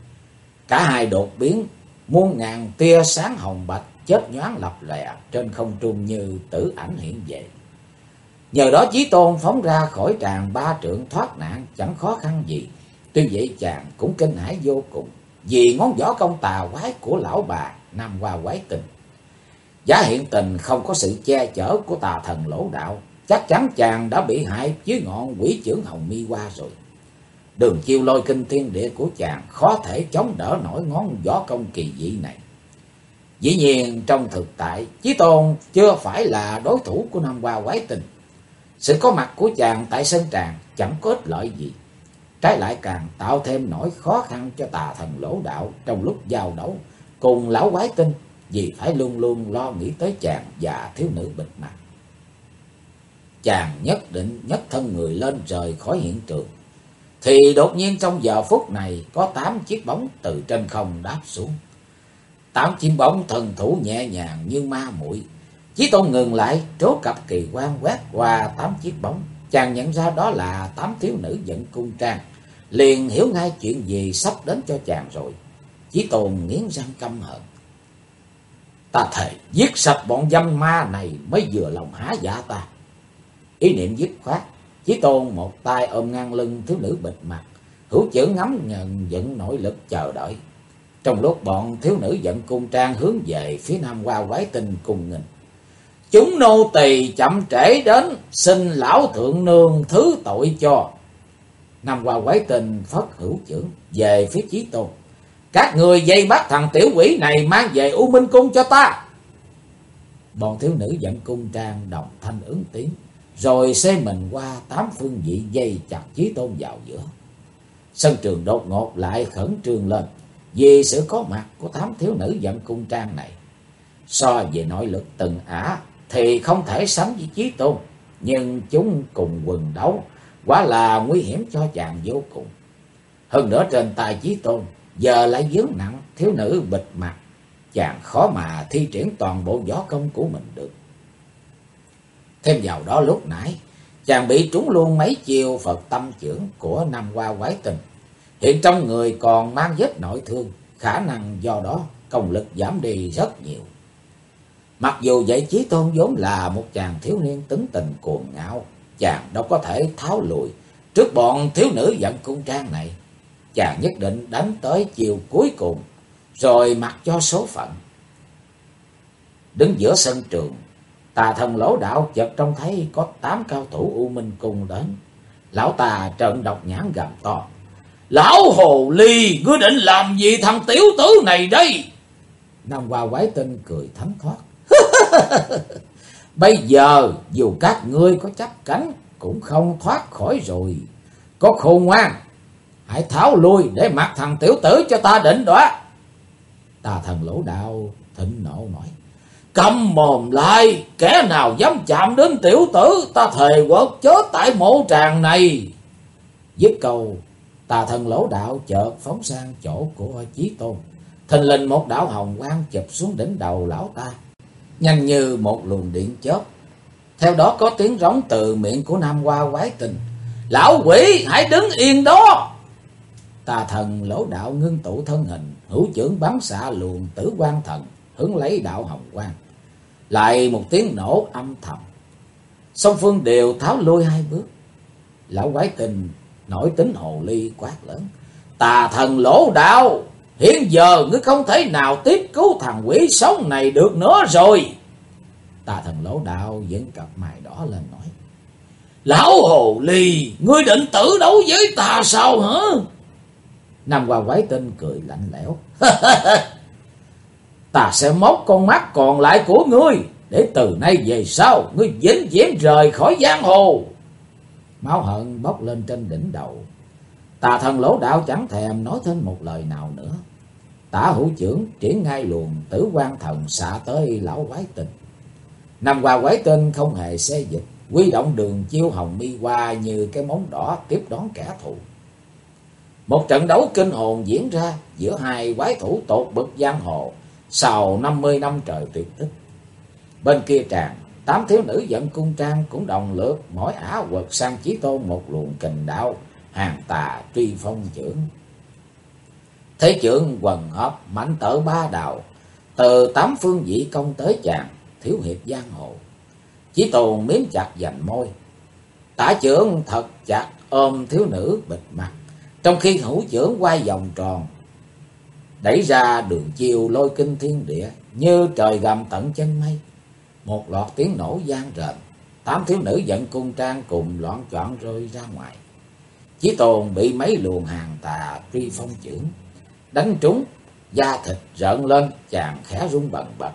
Cả hai đột biến, muôn ngàn tia sáng hồng bạch chớp nhoáng lập lòe trên không trung như tử ảnh hiện về. Nhờ đó Chí Tôn phóng ra khỏi tràng 3 trượng thoát nạn chẳng khó khăn gì. Tuy vậy chàng cũng kinh hãi vô cùng, vì ngón võ công tà quái của lão bà năm qua quái tinh. Giả hiện tình không có sự che chở của tà thần Lỗ Đạo, chắc chắn chàng đã bị hại dưới ngọn quỷ chưởng hồng mi hoa rồi. Đường chiêu Lôi Kinh Thiên Địa của chàng khó thể chống đỡ nổi ngón võ công kỳ dị này. Dĩ nhiên trong thực tại, Chí Tôn chưa phải là đối thủ của năm qua quái tinh. Sự có mặt của chàng tại sân tràng chẳng có ích lợi gì, trái lại càng tạo thêm nỗi khó khăn cho tà thần Lỗ Đạo trong lúc giao đấu cùng lão quái tinh, vì phải luôn luôn lo nghĩ tới chàng và thiếu nữ bịt mặt. Chàng nhất định nhấc thân người lên rời khỏi hiện trường, thì đột nhiên trong giờ phút này có 8 chiếc bóng từ trên không đáp xuống. 8 chim bóng thần thủ nhẹ nhàng như ma muội. Chí Tôn ngừng lại, trố cặp kỳ quan quét qua 8 chiếc bóng, chàng nhận ra đó là 8 thiếu nữ dẫn cung trang, liền hiểu ngay chuyện gì sắp đến cho chàng rồi. Chí Tôn nghiến răng căm hận: "Ta thề giết sạch bọn dâm ma này mới vừa lòng há dạ ta." Ý niệm dứt khoát, Chí Tôn một tay ôm ngang lưng thiếu nữ bịt mặt, hữu chưởng ngắm nhận dẫn nội lực chờ đợi. Trong lúc bọn thiếu nữ dẫn cung trang hướng về phía nam qua quái tinh cùng nghênh: "Chúng nô tỳ chậm trễ đến, xin lão thượng nương thứ tội cho." Nam qua quái tinh phất hữu chưởng về phía Chí Tôn: "Các người dây bắt thằng tiểu quỷ này mang về U Minh Cung cho ta." Bọn thiếu nữ dẫn cung trang đồng thanh ứng tiếng, rồi xê mình qua tám phương vị dây chặt Chí Tôn vào giữa. Sân trường đột ngột lại khẩn trương lên vì sự có mặt của tám thiếu nữ dẫn cung trang này. So về nội lực từng ả thì không thể sánh với Chí Tôn, nhưng chúng cùng quần đấu quả là nguy hiểm cho chàng vô cùng. Hơn nữa trên tay Chí Tôn giờ lại vướng nặng thiếu nữ bịt mặt, chàng khó mà thi triển toàn bộ võ công của mình được. Thêm vào đó lúc nãy chàng bị trúng luôn mấy chiêu Phật tâm chưởng của Nam Hoa Quái Tình, hiện trong người còn mang vết nội thương, khả năng do đó công lực giảm đi rất nhiều. Mặc dù vậy, Chí Tôn vốn là một chàng thiếu niên tính tình cuồng ngạo, chàng đâu có thể tháo lùi trước bọn thiếu nữ dẫn cung trang này. Chàng nhất định đánh tới chiều cuối cùng, rồi mặc cho số phận. Đứng giữa sân trường, Tà Thần Lỗ Đạo chợt trông thấy có 8 cao thủ U Minh Cung đến. Lão ta trợn độc nhãn gầm to: "Lão hồ ly, ngươi định làm gì thằng tiểu tử này đây?" Nam Hoa Quái Tinh cười thánh thoát: "Bây giờ dù các ngươi có chắp cánh cũng không thoát khỏi rồi. Có khôn ngoan, hãy tháo lui để mặc thằng tiểu tử cho ta định đoạt." Tà Thần Lỗ Đạo thịnh nộ nói: "Câm mồm lại, kẻ nào dám chạm đến tiểu tử, ta thề quật chết tại mộ tràng này." Dứt câu, Tà Thần Lỗ Đạo chợt phóng sang chỗ của Chí Tôn. Thình lình một đạo hồng quang chụp xuống đỉnh đầu lão ta, nhanh như một luồng điện chớp. Theo đó có tiếng rống từ miệng của Nam Hoa Quái Tình: "Lão quỷ, hãy đứng yên đó!" Tà Thần Lỗ Đạo ngưng tụ thân hình, hữu chưởng bắn xạ luồng Tử Quang Thần hướng lấy đạo hồng quang. Lại một tiếng nổ âm thầm, song phương đều tháo lui 2 bước. Lão Quái Tình nổi tính hồ ly quát lớn: "Tà Thần Lỗ Đạo, hiện giờ ngươi không thể nào tiếp cứu thằng quỷ sống này được nữa rồi." Tà Thần Lỗ Đạo vẫn cặp mày đỏ lên nói: "Lão hồ ly, ngươi định tử đấu với ta sao hả?" Nam Hoa Quái Tinh cười lạnh lẽo: "Ta sẽ móc con mắt còn lại của ngươi, để từ nay về sau ngươi vĩnh viễn rời khỏi giang hồ." Máu hận bốc lên trên đỉnh đầu. Tà Thần Lỗ Đạo chẳng thèm nói thêm một lời nào nữa. Tả hữu chưởng triển ngay luồng Tử Quang Thần xạ tới lão Quái Tinh. Nam Hoa Quái Tinh không hề xê dịch, huy động đường chiêu hồng mi hoa như cái móng đỏ tiếp đón kẻ thù. Một trận đấu kinh hồn diễn ra giữa hai quái thủ tột bậc giang hồ sau 50 năm trời tuyệt tích. Bên kia tràng, 8 thiếu nữ dẫn cung trang cũng đồng lượt mỗi ả quật sang Chí Tôn một luồng kình đạo Hàng Tà Truy Phong chưởng. Thế chưởng quần hợp mạnh tở ba đạo, từ 8 phương vị công tới chàng thiếu hiệp giang hồ. Chí Tôn miếm chặt vành môi, tả chưởng thật chặt ôm thiếu nữ bịt mặt, trong khi hữu chưởng quay vòng tròn đẩy ra đường chiêu lôi kinh thiên địa như trời gầm tận chân mây. Một loạt tiếng nổ vang rền, 8 thiếu nữ dẫn cung trang cùng loạn choạng rơi ra ngoài. Chí Tôn bị mấy luồng Hàng Tà Truy Phong chưởng đánh trúng, da thịt rợn lên, chàng khẽ run bần bật.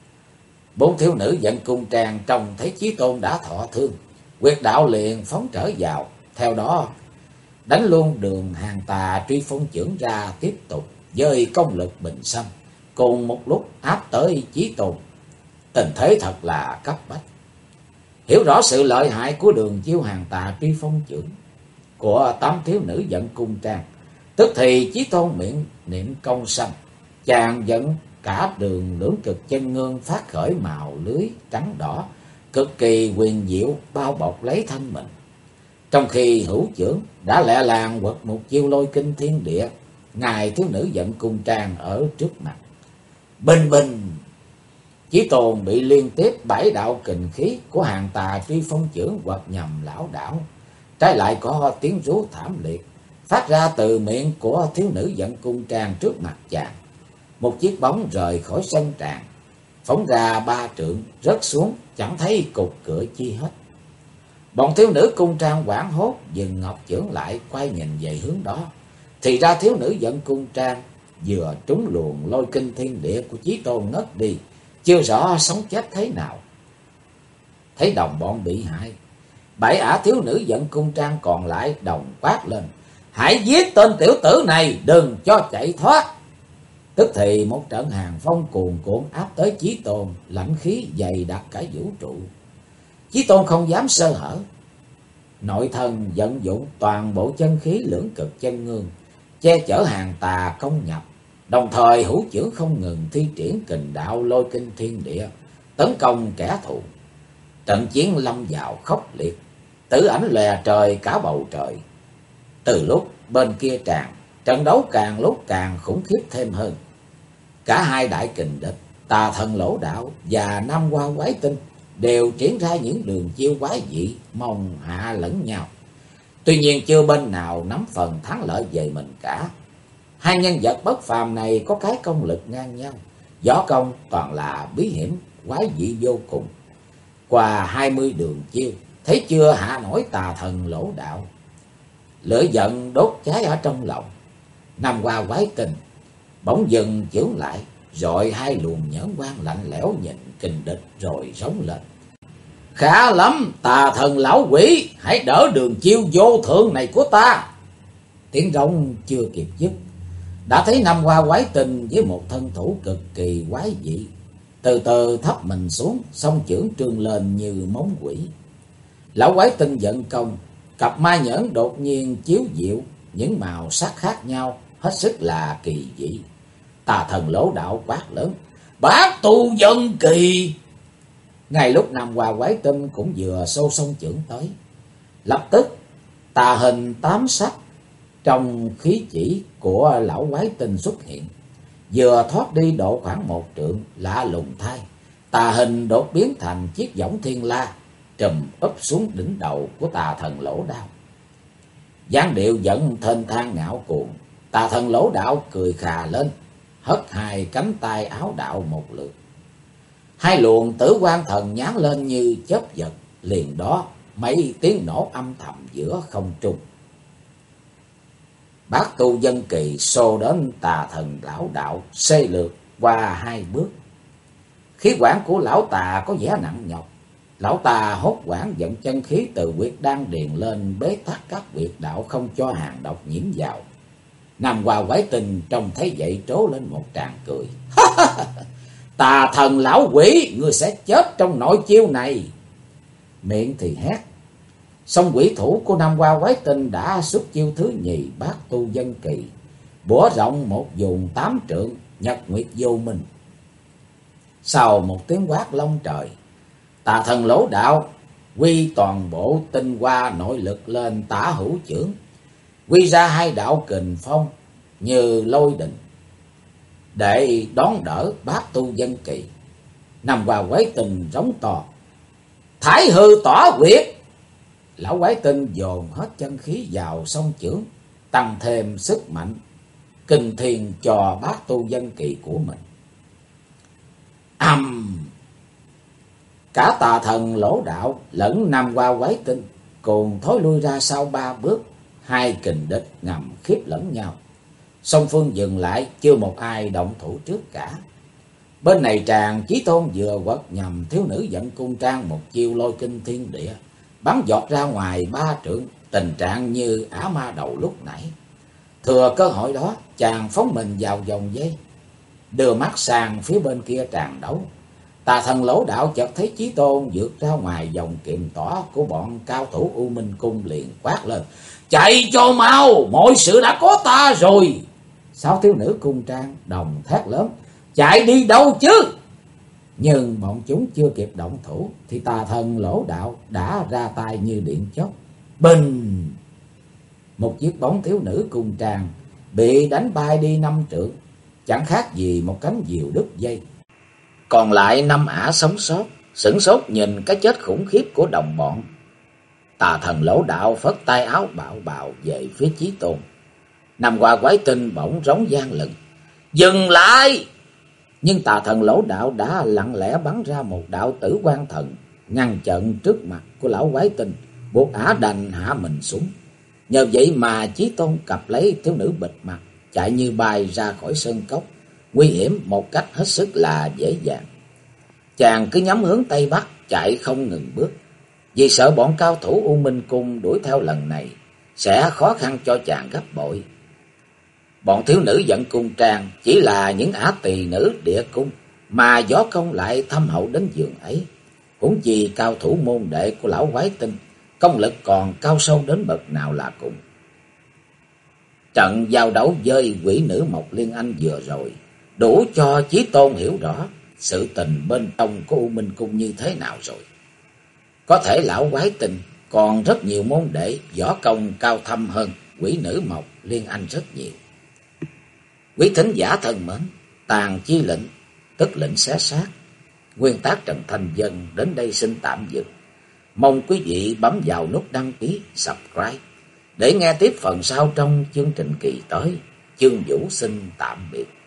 4 thiếu nữ dẫn cung trang trông thấy Chí Tôn đã thọ thương, huyệt đạo liền phóng trở vào, theo đó đánh luôn đường Hàng Tà Truy Phong chưởng ra, tiếp tục với công lực bình xâm, cùng một lúc áp tới Chí Tôn. Tình thế thật là cấp bách. Hiểu rõ sự lợi hại của đường chiêu Hàng Tà Truy Phong chưởng của 8 thiếu nữ dẫn cung trang, tức thì Chí Tôn miệng niệm công sanh, chàng dẫn cả đường lưỡng cực chân ngương phát khởi màu lưới trắng đỏ, cực kỳ quyền diệu bao bọc lấy thân mình. Trong khi hữu chưởng đã lẹ làng quật một chiêu lôi kinh thiên địa, ngài thiếu nữ dẫn cung trang ở trước mặt. Bình bình, Chí Tôn bị liên tiếp 7 đạo kình khí của Hàng Tà Truy Phong chưởng quật nhằm lão đảo. Trái lại có tiếng rú thảm liệt phát ra từ miệng của thiếu nữ dẫn cung trang trước mặt chàng. Một chiếc bóng rời khỏi sân tràng, phóng ra 3 trượng, rớt xuống chẳng thấy cục cửa chi hết. Bọn thiếu nữ cung trang hoảng hốt dừng ngọc chưởng lại, quay nhìn về hướng đó. Thì ra thiếu nữ dẫn cung trang vừa trúng luồng lôi kinh thiên địa của Chí Tôn ngất đi, chưa rõ sống chết thế nào. Thấy đồng bọn bị hại, 7 ả thiếu nữ dẫn cung trang còn lại đồng quát lên: hãy giết tên tiểu tử này, đừng cho chạy thoát. Tức thì một trận hàn phong cuồn cuộn áp tới Chí Tôn, lãnh khí dày đặc cả vũ trụ. Chí Tôn không dám sơ hở, nội thân vận dụng toàn bộ chân khí lưỡng cực chân ngương, che chở hàng tà công nhập, đồng thời hữu chưởng không ngừng thi triển kình đạo lôi kinh thiên địa, tấn công kẻ thù. Trận chiến lâm vào khốc liệt, tử ảnh lòe trời cả bầu trời. Từ lúc bên kia tràn, trận đấu càng lúc càng khủng khiếp thêm hơn. Cả hai đại kình địch, Tà Thần Lỗ Đạo và Nam Hoa Quái Tinh đều triển ra những đường chiêu quái dị, mong hạ lẫn nhau. Tuy nhiên chưa bên nào nắm phần thắng lợi về mình cả. Hai nhân vật bất phàm này có cái công lực ngang nhau, võ công toàn là bí hiểm quái dị vô cùng. Qua 20 đường chiêu, thấy chưa hạ nổi Tà Thần Lỗ Đạo. Lửa giận đốt cháy ở trong lòng, Nam Hoa Quái Tinh bỗng dừng chưởng lại, rồi hai luồng nhẫn quang lạnh lẽo nhìn kình địch rồi rống lên: khá lắm, Tà Thần lão quỷ, hãy đỡ đường chiêu vô thượng này của ta. Tiếng rống chưa kịp dứt, đã thấy Nam Hoa Quái Tinh với một thân thủ cực kỳ quái dị, từ từ thấp mình xuống, song chưởng trương lên như móng quỷ. Lão Quái Tinh vận công, cặp mai nhẫn đột nhiên chiếu diệu những màu sắc khác nhau, hết sức là kỳ dị. Tà Thần Lỗ Đạo quát lớn: bát tu dân kỳ. Ngay lúc Nam Hoa Quái Tinh cũng vừa xô song chưởng tới, lập tức tà hình 8 sắc trong khí chỉ của lão Quái Tinh xuất hiện, vừa thoát đi độ khoảng 1 trượng, lạ lùng thay, tà hình đột biến thành chiếc võng thiên la trùm úp xuống đỉnh đầu của Tà Thần Lỗ Đạo. Dáng điệu giận thênh thang ngạo cuồng, Tà Thần Lỗ Đạo cười khà lên, hất hai cánh tay áo đạo một lượt. Hai luồng tử quang thần nhán lên như chớp giật, liền đó mấy tiếng nổ âm thầm giữa không trung. Bát tu dân kỳ xô đến Tà Thần lão đạo, xê lược qua 2 bước. Khí quản của lão tà có vẻ nặng nhọc, lão tà hốt hoảng dẫn chân khí từ huyệt đan điền lên bế tắc các huyệt đạo, không cho hàng độc nhiễm vào. Nam Hoa Quái Tinh trông thấy vậy trố lên một tràng cười: Tà Thần lão quỷ, ngươi sẽ chết trong nội chiêu này. Miệng thì hét, song quỷ thủ của Nam Hoa Quái Tinh đã xuất chiêu thứ nhì, bát tu dân kỳ, bủa rộng một vùng 8 trượng, nhật nguyệt vô minh. Sau một tiếng quát long trời, Tà Thần Lỗ Đạo quy toàn bộ tinh hoa nội lực lên tả hữu chưởng, quy ra 2 đạo kình phong như lôi đình để đón đỡ bát tu dân kỳ. Nam Hoa Quái Tinh rống to: Thái hư tỏa quyệt. Lão Quái Tinh dồn hết chân khí vào song chưởng, tăng thêm sức mạnh kinh thiên cho bát tu dân kỳ của mình. Cả Tà Thần Lỗ Đạo lẫn Nam Hoa Quái Tinh cùng thối lui ra sau 3 bước, hai kình địch ngầm khiếp lẫn nhau. Song phương dừng lại, chưa một ai động thủ trước cả. Bên này tràng Chí Tôn vừa quật nhằm thiếu nữ dẫn cung trang một chiêu lôi kinh thiên địa, bắn giọt ra ngoài 3 trượng, tình trạng như ả ma đầu lúc nãy. Thừa cơ hội đó, chàng phóng mình vào vòng dây, đưa mắt sang phía bên kia tràng đấu. Tà Thần Lỗ Đạo chợt thấy Chí Tôn vượt ra ngoài vòng kiềm tỏa của bọn cao thủ U Minh Cung, liền quát lên: Chạy cho mau, mọi sự đã có ta rồi. 6 thiếu nữ cung trang đồng thét lớn: Chạy đi đâu chứ? Nhưng bọn chúng chưa kịp động thủ thì Tà Thần Lỗ Đạo đã ra tay như điện chớp. Bình! Một chiếc bóng thiếu nữ cung trang bị đánh bay đi 5 trượng, chẳng khác gì một cánh diều đứt dây. Còn lại 5 ả sống sót, sửng sốt nhìn cái chết khủng khiếp của đồng bọn. Tà Thần Lỗ Đạo phất tay áo bạo bạo về phía Chí Tôn. Nam Hoa Quái Tinh bỗng rống vang lừng: Dừng lại! Nhưng Tà Thần Lỗ Đạo đã lặng lẽ bắn ra một đạo tử quang thần, ngăn chặn trước mặt của lão Quái Tinh, buộc ả đành hạ mình xuống. Nhờ vậy mà Chí Tôn cặp lấy thiếu nữ bịt mặt, chạy như bay ra khỏi sơn cốc, nguy hiểm một cách hết sức là dễ dàng. chàng cứ nhắm hướng Tây Bắc chạy không ngừng bước, vì sợ bọn cao thủ U Minh Cung đuổi theo lần này sẽ khó khăn cho chàng gấp bội. Bọn thiếu nữ dẫn cung trang chỉ là những ả tỳ nữ địa cung, mà võ công lại thâm hậu đến giường ấy. Huống chi cao thủ môn đệ của lão quái tinh, công lực còn cao sâu đến bậc nào là cùng. Trận giao đấu với quỷ nữ Mộc Liên Anh vừa rồi đủ cho Chí Tôn hiểu rõ sự tình bên trong của U Minh Cung như thế nào rồi. Có thể lão quái tinh còn rất nhiều môn đệ võ công cao thâm hơn quỷ nữ Mộc Liên Anh rất nhiều. Quý thính giả thân mến, Tàn Chi Lệnh, tức lệnh xé xác, nguyên tác Trần Thanh Vân đến đây xin tạm dừng. Mong quý vị bấm vào nút đăng ký, subscribe để nghe tiếp phần sau trong chương trình kỳ tới. Chương Vũ xin tạm biệt.